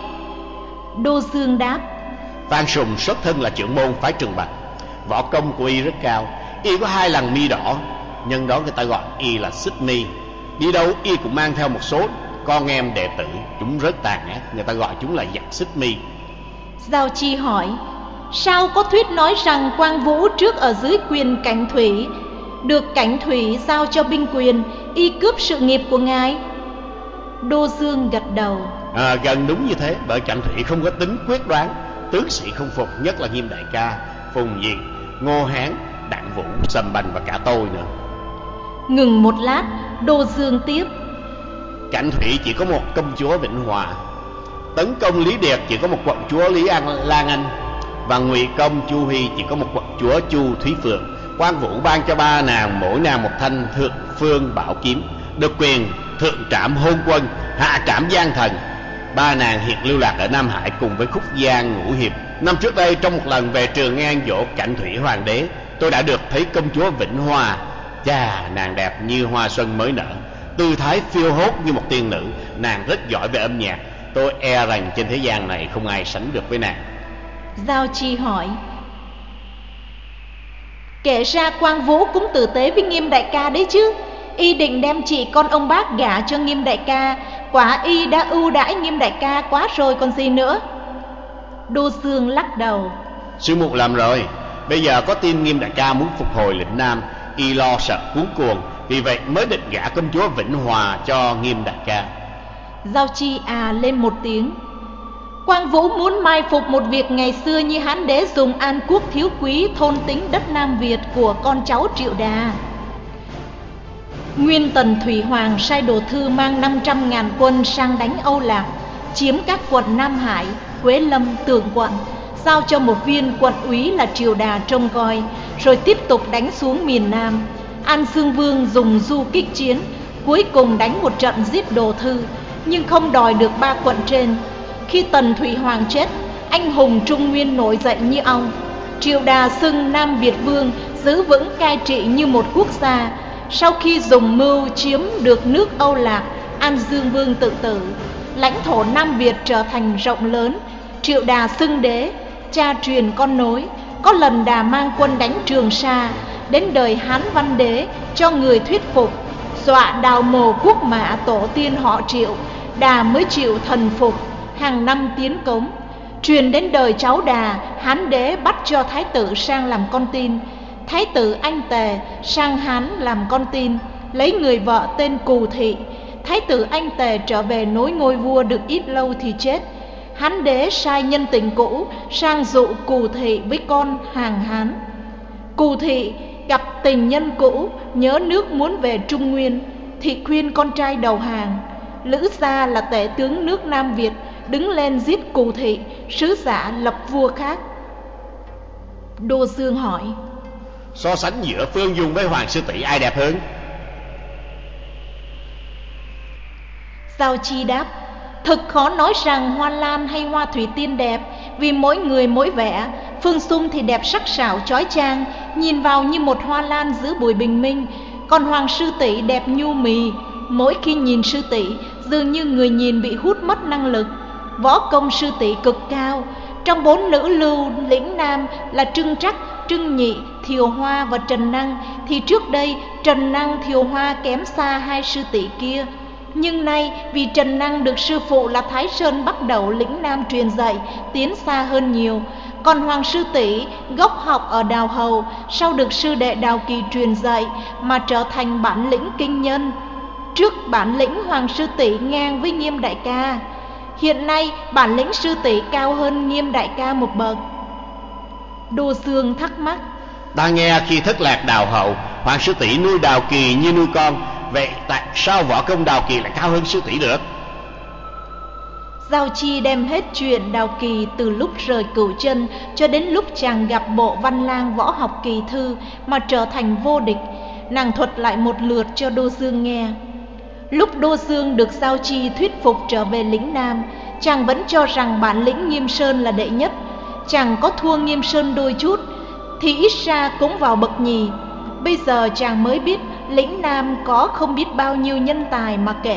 [SPEAKER 1] Đô Dương đáp:
[SPEAKER 3] Phan Sùng xuất thân là trưởng môn phái Trừng Bạch, võ công của y rất cao. Y có hai lần mi đỏ, nhân đó người ta gọi y là Xích Mi. Đi đâu y cũng mang theo một số con em đệ tử, chúng rất tàn ác, người ta gọi chúng là giặc Xích Mi.
[SPEAKER 1] Giao Chi hỏi: Sao có thuyết nói rằng Quang Vũ trước ở dưới quyền Cảnh Thủy, được Cảnh Thủy giao cho binh quyền, y cướp sự nghiệp của ngài? Đô Dương gật đầu:
[SPEAKER 3] à, Gần đúng như thế, bởi Cảnh Thủy không có tính quyết đoán, tướng sĩ không phục, nhất là Nghiêm đại ca, Phùng Diệt, Ngô Hán, Đặng Vũ, Sầm Bành và cả tôi nữa.
[SPEAKER 1] Ngừng một lát, Đô Dương tiếp:
[SPEAKER 3] Cảnh Thủy chỉ có một công chúa Vĩnh Hòa, tấn công Lý Điệt chỉ có một quận chúa Lý An Lan Anh, và ngụy công Chu Hy chỉ có một quận chúa Chu Thúy Phượng. Quang Vũ ban cho ba nàng mỗi nàng một thanh thượng phương bảo kiếm, được quyền thượng trảm hôn quân, hạ trảm gian thần. Ba nàng hiện lưu lạc ở Nam Hải cùng với Khúc Giang, Ngũ Hiệp. Năm trước đây, trong một lần về Trường An dỗ Cảnh Thủy hoàng đế, tôi đã được thấy công chúa Vĩnh Hòa. Chà, nàng đẹp như hoa xuân mới nở, tư thái phiêu hốt như một tiên nữ. Nàng rất giỏi về âm nhạc, tôi e rằng trên thế gian này không ai sánh được với nàng.
[SPEAKER 1] Giao Chi hỏi: Kể ra Quang Vũ cũng tử tế với Nghiêm đại ca đấy chứ. Y định đem chị con ông bác gả cho Nghiêm đại ca, quả y đã ưu đãi Nghiêm đại ca quá rồi còn gì nữa. Đô Dương lắc đầu:
[SPEAKER 3] Sư muội làm rồi. Bây giờ có tin Nghiêm đại ca muốn phục hồi lĩnh Nam, y lo sợ cuống cuồng, vì vậy mới định gả công chúa Vĩnh Hòa cho Nghiêm đại ca.
[SPEAKER 1] Giao Chi à lên một tiếng: Quang Vũ muốn mai phục một việc ngày xưa như Hán đế dùng an quốc thiếu quý thôn tính đất Nam Việt của con cháu Triệu Đà. Nguyên Tần Thủy Hoàng sai đồ thư mang năm trăm ngàn quân sang đánh Âu Lạc, chiếm các quận Nam Hải, Quế Lâm, Tường Quận, giao cho một viên quận úy là Triều Đà trông coi, rồi tiếp tục đánh xuống miền Nam. An Dương Vương dùng du kích chiến, cuối cùng đánh một trận giết đồ thư, nhưng không đòi được ba quận trên. Khi Tần Thủy Hoàng chết, anh hùng Trung Nguyên nổi dậy như ong. Triều Đà xưng Nam Việt Vương, giữ vững cai trị như một quốc gia. Sau khi dùng mưu chiếm được nước Âu Lạc, An Dương Vương tự tử, lãnh thổ Nam Việt trở thành rộng lớn. Triệu Đà xưng đế, cha truyền con nối. Có lần Đà mang quân đánh Trường Sa, đến đời Hán Văn Đế cho người thuyết phục, dọa đào mồ quốc mã tổ tiên họ Triệu, Đà mới chịu thần phục, hàng năm tiến cống. Truyền đến đời cháu Đà, Hán Đế bắt cho Thái tử sang làm con tin. Thái tử Anh Tề sang Hán làm con tin, lấy người vợ tên Cù Thị. Thái tử Anh Tề trở về nối ngôi vua được ít lâu thì chết. Hán đế sai nhân tình cũ sang dụ Cù Thị với con hàng Hán. Cù Thị gặp tình nhân cũ, nhớ nước muốn về Trung Nguyên, thị khuyên con trai đầu hàng. Lữ Gia là tể tướng nước Nam Việt đứng lên giết Cù Thị, sứ giả lập vua khác. Đô Dương hỏi:
[SPEAKER 3] So sánh giữa Phương Dung với Hoàng Sư Tỷ ai đẹp hơn?
[SPEAKER 1] Giao Chi đáp: thực khó nói rằng Hoa Lan hay Hoa Thủy Tiên đẹp, vì mỗi người mỗi vẻ. Phương Dung thì đẹp sắc sảo chói chang, nhìn vào như một hoa lan giữa buổi bình minh. Còn Hoàng Sư Tỷ đẹp nhu mì, mỗi khi nhìn Sư Tỷ dường như người nhìn bị hút mất năng lực. Võ công Sư Tỷ cực cao. Trong bốn nữ lưu lĩnh nam là Trưng Trắc, Trưng Nhị, Thiều Hoa và Trần Năng, thì trước đây Trần Năng, Thiều Hoa kém xa hai sư tỷ kia. Nhưng nay vì Trần Năng được sư phụ là Thái Sơn bắt đầu lĩnh nam truyền dạy, tiến xa hơn nhiều. Còn Hoàng Sư Tỷ gốc học ở Đào Hầu, sau được sư đệ Đào Kỳ truyền dạy mà trở thành bản lĩnh kinh nhân. Trước bản lĩnh Hoàng Sư Tỷ ngang với Nghiêm đại ca, hiện nay bản lĩnh sư tỷ cao hơn Nghiêm đại ca một bậc. Đô Dương thắc mắc:
[SPEAKER 3] Ta nghe khi thất lạc Đào Hậu, Hoàng Sư Tỷ nuôi Đào Kỳ như nuôi con, vậy tại sao võ công Đào Kỳ lại cao hơn sư tỷ được?
[SPEAKER 1] Giao Chi đem hết chuyện Đào Kỳ từ lúc rời Cửu Chân cho đến lúc chàng gặp bộ Văn Lang võ học kỳ thư mà trở thành vô địch. Nàng thuật lại một lượt cho Đô Dương nghe. Lúc Đô Dương được Giao Chi thuyết phục trở về lĩnh Nam, chàng vẫn cho rằng bản lĩnh Nghiêm Sơn là đệ nhất. Chàng có thua Nghiêm Sơn đôi chút thì ít ra cũng vào bậc nhì. Bây giờ chàng mới biết lĩnh Nam có không biết bao nhiêu nhân tài mà kể.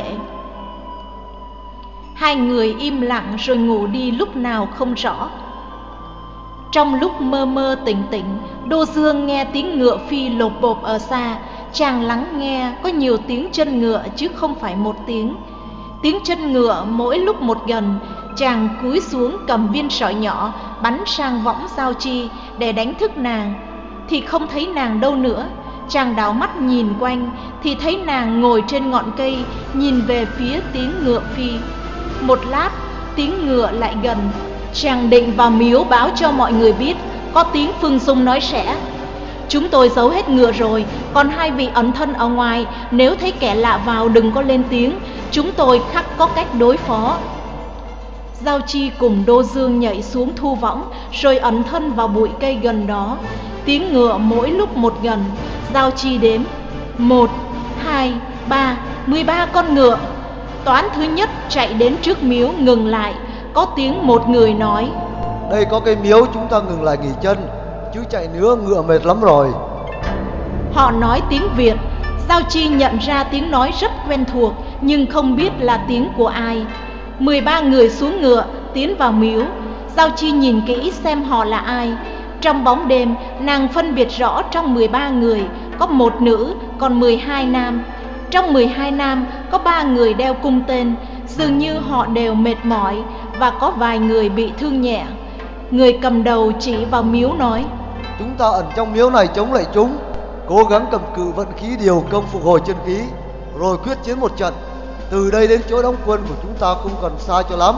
[SPEAKER 1] Hai người im lặng rồi ngủ đi lúc nào không rõ. Trong lúc mơ mơ tỉnh tỉnh, Đô Dương nghe tiếng ngựa phi lộp bộp ở xa. Chàng lắng nghe có nhiều tiếng chân ngựa chứ không phải một tiếng. Tiếng chân ngựa mỗi lúc một gần, chàng cúi xuống cầm viên sỏi nhỏ bắn sang võng Giao Chi để đánh thức nàng. Thì không thấy nàng đâu nữa. Chàng đảo mắt nhìn quanh thì thấy nàng ngồi trên ngọn cây, nhìn về phía tiếng ngựa phi. Một lát tiếng ngựa lại gần. Chàng định vào miếu báo cho mọi người biết. Có tiếng Phương Dung nói sẽ: chúng tôi giấu hết ngựa rồi, còn hai vị ẩn thân ở ngoài, nếu thấy kẻ lạ vào đừng có lên tiếng, chúng tôi khắc có cách đối phó. Giao Chi cùng Đô Dương nhảy xuống thu võng, rồi ẩn thân vào bụi cây gần đó. Tiếng ngựa mỗi lúc một gần. Giao Chi đếm: một, hai, ba, mười ba con ngựa. Toán thứ nhất chạy đến trước miếu ngừng lại. Có tiếng một người nói:
[SPEAKER 2] đây có cây miếu, chúng ta ngừng lại nghỉ chân, chứ chạy nữa ngựa mệt lắm rồi.
[SPEAKER 1] Họ nói tiếng Việt. Giao Chi nhận ra tiếng nói rất quen thuộc, nhưng không biết là tiếng của ai. Mười ba người xuống ngựa tiến vào miếu. Giao Chi nhìn kỹ xem họ là ai. Trong bóng đêm, nàng phân biệt rõ trong mười ba người có một nữ, còn mười hai nam. Trong mười hai nam có ba người đeo cung tên, dường như họ đều mệt mỏi, và có vài người bị thương nhẹ. Người cầm đầu chỉ vào miếu nói:
[SPEAKER 2] chúng ta ẩn trong miếu này chống lại chúng, cố gắng cầm cự vận khí điều công phục hồi chân khí, rồi quyết chiến một trận. Từ đây đến chỗ đóng quân của chúng ta không cần xa cho lắm.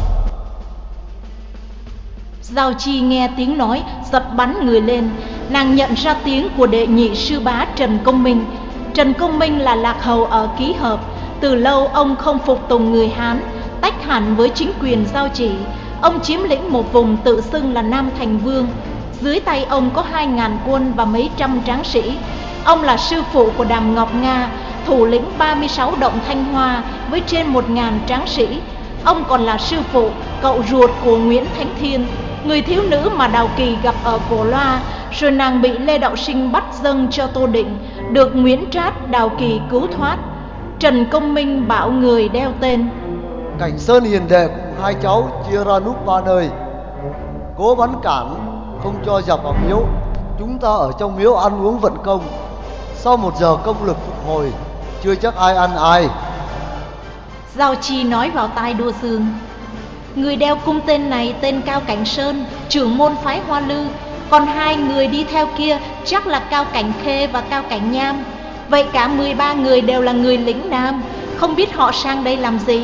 [SPEAKER 1] Giao Chi nghe tiếng nói giật bắn người lên. Nàng nhận ra tiếng của đệ nhị sư bá Trần Công Minh. Trần Công Minh là lạc hầu ở Ký Hợp. Từ lâu ông không phục tùng người Hán, tách hẳn với chính quyền Giao Chỉ. Ông chiếm lĩnh một vùng tự xưng là Nam Thành Vương. Dưới tay ông có hai ngàn quân và mấy trăm tráng sĩ. Ông là sư phụ của Đàm Ngọc Nga, thủ lĩnh ba mươi sáu động Thanh Hoa với trên một ngàn tráng sĩ. Ông còn là sư phụ, cậu ruột của Nguyễn Thánh Thiên, người thiếu nữ mà Đào Kỳ gặp ở Cổ Loa, rồi nàng bị Lê Đạo Sinh bắt dâng cho Tô Định, được Nguyễn Trát Đào Kỳ cứu thoát. Trần Công Minh bảo người đeo tên.
[SPEAKER 2] Cảnh Sơn hiền đệ cùng hai cháu chia ra núp ba nơi, cố bắn cản không cho giặc vào miếu. Chúng ta ở trong miếu ăn uống vận công. Sau một giờ công lực phục hồi, chưa chắc ai ăn ai.
[SPEAKER 1] Giao Chi nói vào tai Đô Dương: người đeo cung tên này tên Cao Cảnh Sơn, trưởng môn phái Hoa Lư. Còn hai người đi theo kia chắc là Cao Cảnh Khê và Cao Cảnh Nham. Vậy cả mười ba người đều là người lĩnh Nam. Không biết họ sang đây làm gì.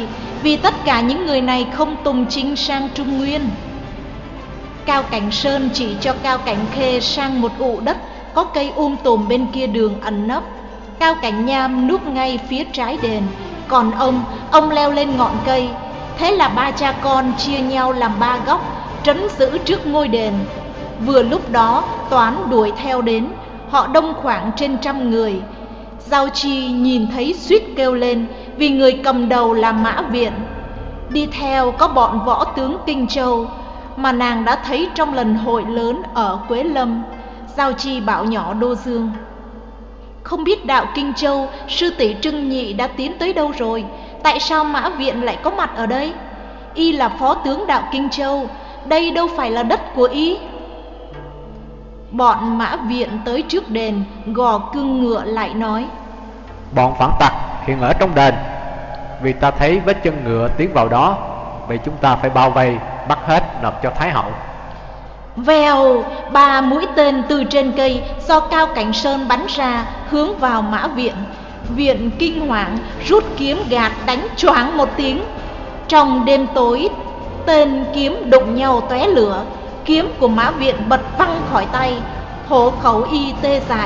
[SPEAKER 1] vì tất cả những người này không tùng chinh sang Trung Nguyên. Cao Cảnh Sơn chỉ cho Cao Cảnh Khê sang một ụ đất có cây um tùm bên kia đường ẩn nấp. Cao Cảnh Nham núp ngay phía trái đền, còn ông, ông leo lên ngọn cây. Thế là ba cha con chia nhau làm ba góc, trấn giữ trước ngôi đền. Vừa lúc đó Toán đuổi theo đến, họ đông khoảng trên trăm người. Giao Chi nhìn thấy suýt kêu lên, vì người cầm đầu là Mã Viện. Đi theo có bọn võ tướng Kinh Châu mà nàng đã thấy trong lần hội lớn ở Quế Lâm. Giao Chi bảo nhỏ Đô Dương: không biết đạo Kinh Châu sư tỷ Trưng Nhị đã tiến tới đâu rồi? Tại sao Mã Viện lại có mặt ở đây? Y là phó tướng đạo Kinh Châu, đây đâu phải là đất của y. Bọn Mã Viện tới trước đền, gò cương ngựa lại nói:
[SPEAKER 4] bọn phản tặc hiện ở trong đền. Vì ta thấy vết chân ngựa tiến vào đó, vậy chúng ta phải bao vây, bắt hết nộp cho Thái hậu.
[SPEAKER 1] Vèo, ba mũi tên từ trên cây do Cao Cảnh Sơn bắn ra hướng vào Mã Viện. Viện kinh hoàng, rút kiếm gạt đánh choáng một tiếng. Trong đêm tối, tên kiếm đụng nhau tóe lửa. Kiếm của Mã Viện bật văng khỏi tay, hổ khẩu y tê dại.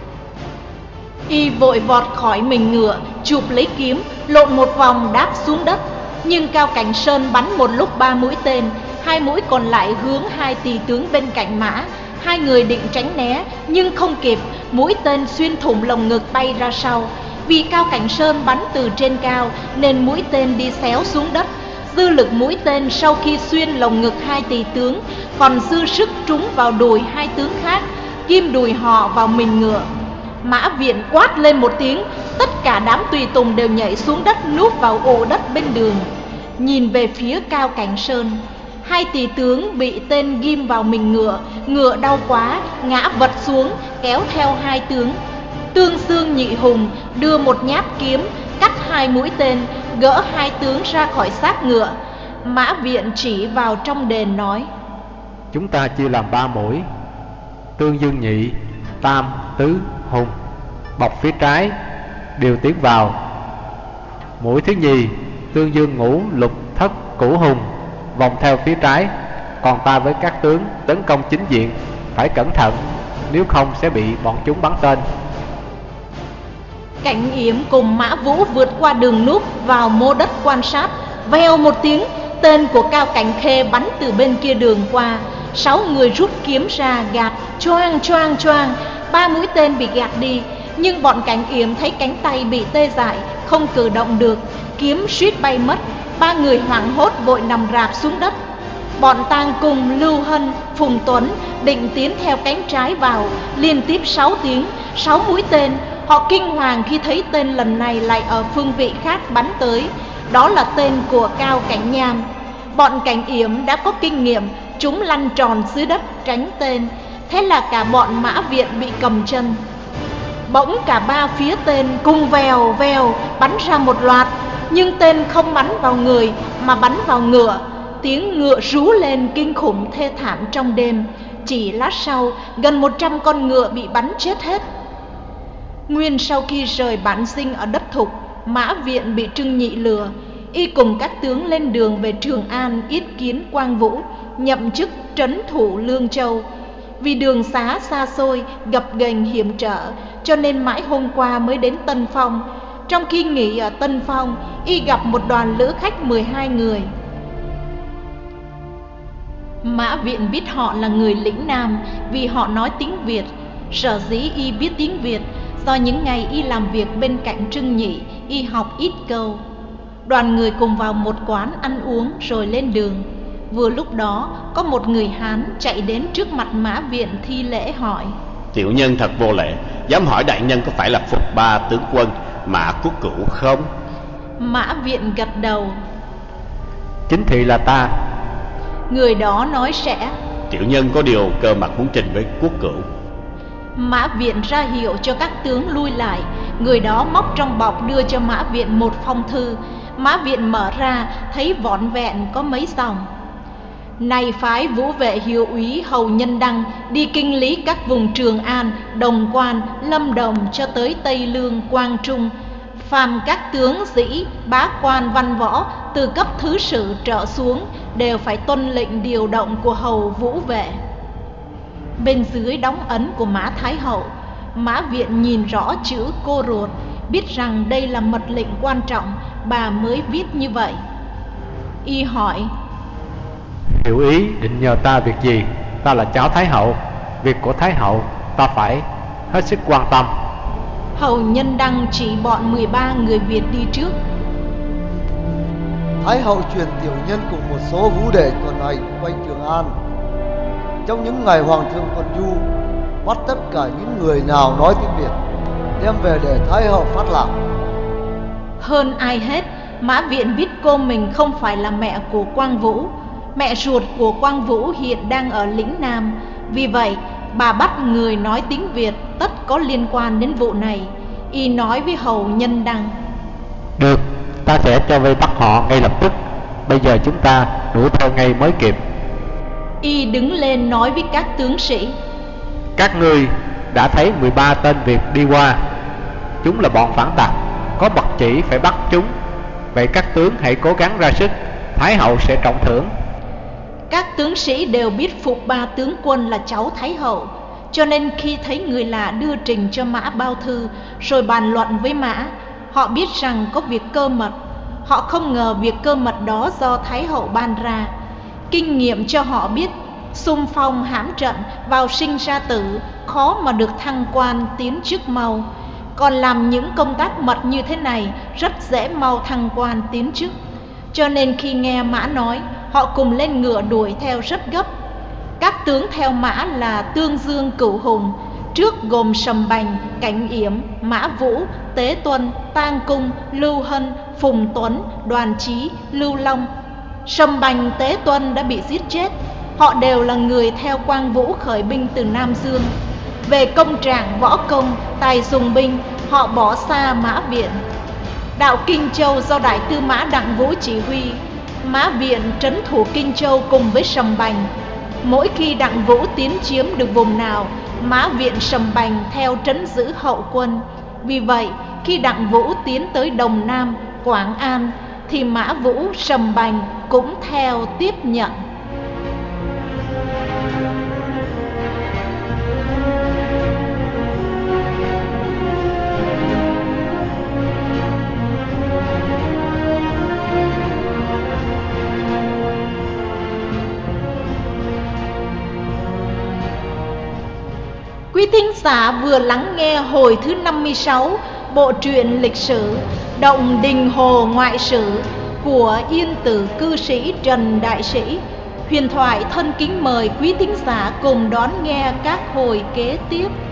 [SPEAKER 1] Y vội vọt khỏi mình ngựa, chụp lấy kiếm, lộn một vòng đáp xuống đất. Nhưng Cao Cảnh Sơn bắn một lúc ba mũi tên, hai mũi còn lại hướng hai tỳ tướng bên cạnh Mã. Hai người định tránh né, nhưng không kịp, mũi tên xuyên thủng lồng ngực bay ra sau. Vì Cao Cảnh Sơn bắn từ trên cao nên mũi tên đi xéo xuống đất. Dư lực mũi tên sau khi xuyên lồng ngực hai tỳ tướng còn dư sức trúng vào đùi hai tướng khác, ghim đùi họ vào mình ngựa. Mã Viện quát lên một tiếng, tất cả đám tùy tùng đều nhảy xuống đất, núp vào ổ đất bên đường. Nhìn về phía Cao Cảnh Sơn, hai tỳ tướng bị tên ghim vào mình ngựa, ngựa đau quá, ngã vật xuống, kéo theo hai tướng. Tương Xương Nhị Hùng đưa một nhát kiếm, cắt hai mũi tên, gỡ hai tướng ra khỏi xác ngựa. Mã Viện chỉ vào trong đền nói:
[SPEAKER 4] chúng ta chia làm ba mũi, Tương Dương Nhị, Tam, Tứ, Hùng bọc phía trái, đều tiến vào. Mũi thứ nhì, Tương Dương Ngũ, Lục, Thất, Cửu Hùng vòng theo phía trái. Còn ta với các tướng tấn công chính diện, phải cẩn thận, nếu không sẽ bị bọn chúng bắn tên.
[SPEAKER 1] Cảnh Yểm cùng Mã Vũ vượt qua đường núp vào mô đất quan sát. Vèo một tiếng, tên của Cao Cảnh Khê bắn từ bên kia đường qua. Sáu người rút kiếm ra gạt, choang choang choang. Ba mũi tên bị gạt đi, nhưng bọn Cảnh Yểm thấy cánh tay bị tê dại, không cử động được, kiếm suýt bay mất. Ba người hoảng hốt vội nằm rạp xuống đất. Bọn Tang cùng Lưu Hân, Phùng Tuấn định tiến theo cánh trái vào, liên tiếp sáu tiếng, sáu mũi tên. Họ kinh hoàng khi thấy tên lần này lại ở phương vị khác bắn tới. Đó là tên của Cao Cảnh Nham. Bọn Cảnh Yểm đã có kinh nghiệm, chúng lăn tròn dưới đất tránh tên. Thế là cả bọn Mã Viện bị cầm chân. Bỗng cả ba phía tên cùng vèo vèo bắn ra một loạt, nhưng tên không bắn vào người mà bắn vào ngựa. Tiếng ngựa rú lên kinh khủng thê thảm trong đêm. Chỉ lát sau, gần một trăm con ngựa bị bắn chết hết. Nguyên sau khi rời bản dinh ở đất Thục, Mã Viện bị Trưng Nhị lừa. Y cùng các tướng lên đường về Trường An yết kiến Quang Vũ, nhậm chức trấn thủ Lương Châu. Vì đường xá xa xôi, gập ghềnh hiểm trở, cho nên mãi hôm qua mới đến Tân Phong. Trong khi nghỉ ở Tân Phong, Y gặp một đoàn lữ khách mười hai người. Mã Viện biết họ là người lĩnh Nam vì họ nói tiếng Việt. Sở dĩ Y biết tiếng Việt do những ngày Y làm việc bên cạnh Trưng Nhị, Y học ít câu. Đoàn người cùng vào một quán ăn uống rồi lên đường. Vừa lúc đó có một người Hán chạy đến trước mặt Mã Viện thi lễ hỏi:
[SPEAKER 3] tiểu nhân thật vô lễ, dám hỏi đại nhân có phải là Phục Ba tướng quân Mã Quốc Cửu không?
[SPEAKER 1] Mã Viện gật đầu:
[SPEAKER 4] chính thị là ta.
[SPEAKER 1] Người đó nói sẽ:
[SPEAKER 3] tiểu nhân có điều cơ mật muốn trình với Quốc Cửu.
[SPEAKER 1] Mã Viện ra hiệu cho các tướng lui lại. Người đó móc trong bọc đưa cho Mã Viện một phong thư. Mã Viện mở ra thấy vỏn vẹn có mấy dòng: này phái Vũ Vệ Hiệu úy Hầu Nhân Đăng đi kinh lý các vùng Trường An, Đồng Quan, Lâm Đồng cho tới Tây Lương, Quang Trung. phàm các tướng sĩ, bá quan văn võ từ cấp thứ sử trở xuống đều phải tuân lệnh điều động của hầu vũ vệ. Bên dưới đóng ấn của Mã Thái Hậu, Mã Viện nhìn rõ chữ cô ruột, biết rằng đây là mật lệnh quan trọng, bà mới viết như vậy. Y hỏi:
[SPEAKER 4] Hiểu ý định nhờ ta việc gì? Ta là cháu Thái Hậu, việc của Thái Hậu ta phải hết sức quan tâm.
[SPEAKER 1] Hầu Nhân Đăng chỉ bọn mười ba người Việt đi trước.
[SPEAKER 2] Thái Hậu truyền tiểu nhân cùng một số vũ đệ tuần hành quanh Trường An. Trong những ngày Hoàng thượng tuần du, bắt tất cả những người nào nói tiếng Việt đem về để Thái Hậu phát lạc.
[SPEAKER 1] Hơn ai hết, Mã Viện biết cô mình không phải là mẹ của Quang Vũ. Mẹ ruột của Quang Vũ hiện đang ở lĩnh Nam. Vì vậy, bà bắt người nói tiếng Việt tất có liên quan đến vụ này. Y nói với hầu Nhân Đăng:
[SPEAKER 4] Được, ta sẽ cho vây bắt họ ngay lập tức. Bây giờ chúng ta đuổi theo ngay mới kịp.
[SPEAKER 1] Y đứng lên nói với các tướng sĩ:
[SPEAKER 4] Các ngươi đã thấy mười ba tên Việt đi qua. Chúng là bọn phản tặc, có mật chỉ phải bắt chúng. Vậy các tướng hãy cố gắng ra sức, Thái Hậu sẽ trọng thưởng.
[SPEAKER 1] Các tướng sĩ đều biết Phục Ba tướng quân là cháu Thái Hậu, cho nên khi thấy người lạ đưa trình cho Mã bao thư rồi bàn luận với Mã, họ biết rằng có việc cơ mật. Họ không ngờ việc cơ mật đó do Thái Hậu ban ra. Kinh nghiệm cho họ biết xung phong hãm trận, vào sinh ra tử, khó mà được thăng quan tiến chức mau. Còn làm những công tác mật như thế này rất dễ mau thăng quan tiến chức. Cho nên khi nghe Mã nói, họ cùng lên ngựa đuổi theo rất gấp. Các tướng theo Mã là Tương Dương Cửu Hùng, trước gồm Sầm Bành, Cảnh Yểm, Mã Vũ, Tế Tuân, Tang Cung, Lưu Hân, Phùng Tuấn, Đoàn Chí, Lưu Long. Sầm Bành, Tế Tuân đã bị giết chết. Họ đều là người theo Quang Vũ khởi binh từ Nam Dương. Về công trạng võ công, tài dùng binh, họ bỏ xa Mã Viện. Đạo Kinh Châu do Đại tư Mã Đặng Vũ chỉ huy. Mã Viện trấn thủ Kinh Châu cùng với Sầm Bành. Mỗi khi Đặng Vũ tiến chiếm được vùng nào, Mã Viện Sầm Bành theo trấn giữ hậu quân. Vì vậy, khi Đặng Vũ tiến tới Đồng Nam, Quảng An, thì Mã Vũ, Sầm Bành cũng theo tiếp nhận. Quý thính giả vừa lắng nghe hồi thứ năm mươi sáu bộ truyện lịch sử Động Đình Hồ Ngoại Sử của Yên Tử cư sĩ Trần Đại Sĩ. Huyền Thoại thân kính mời quý thính giả cùng đón nghe các hồi kế tiếp.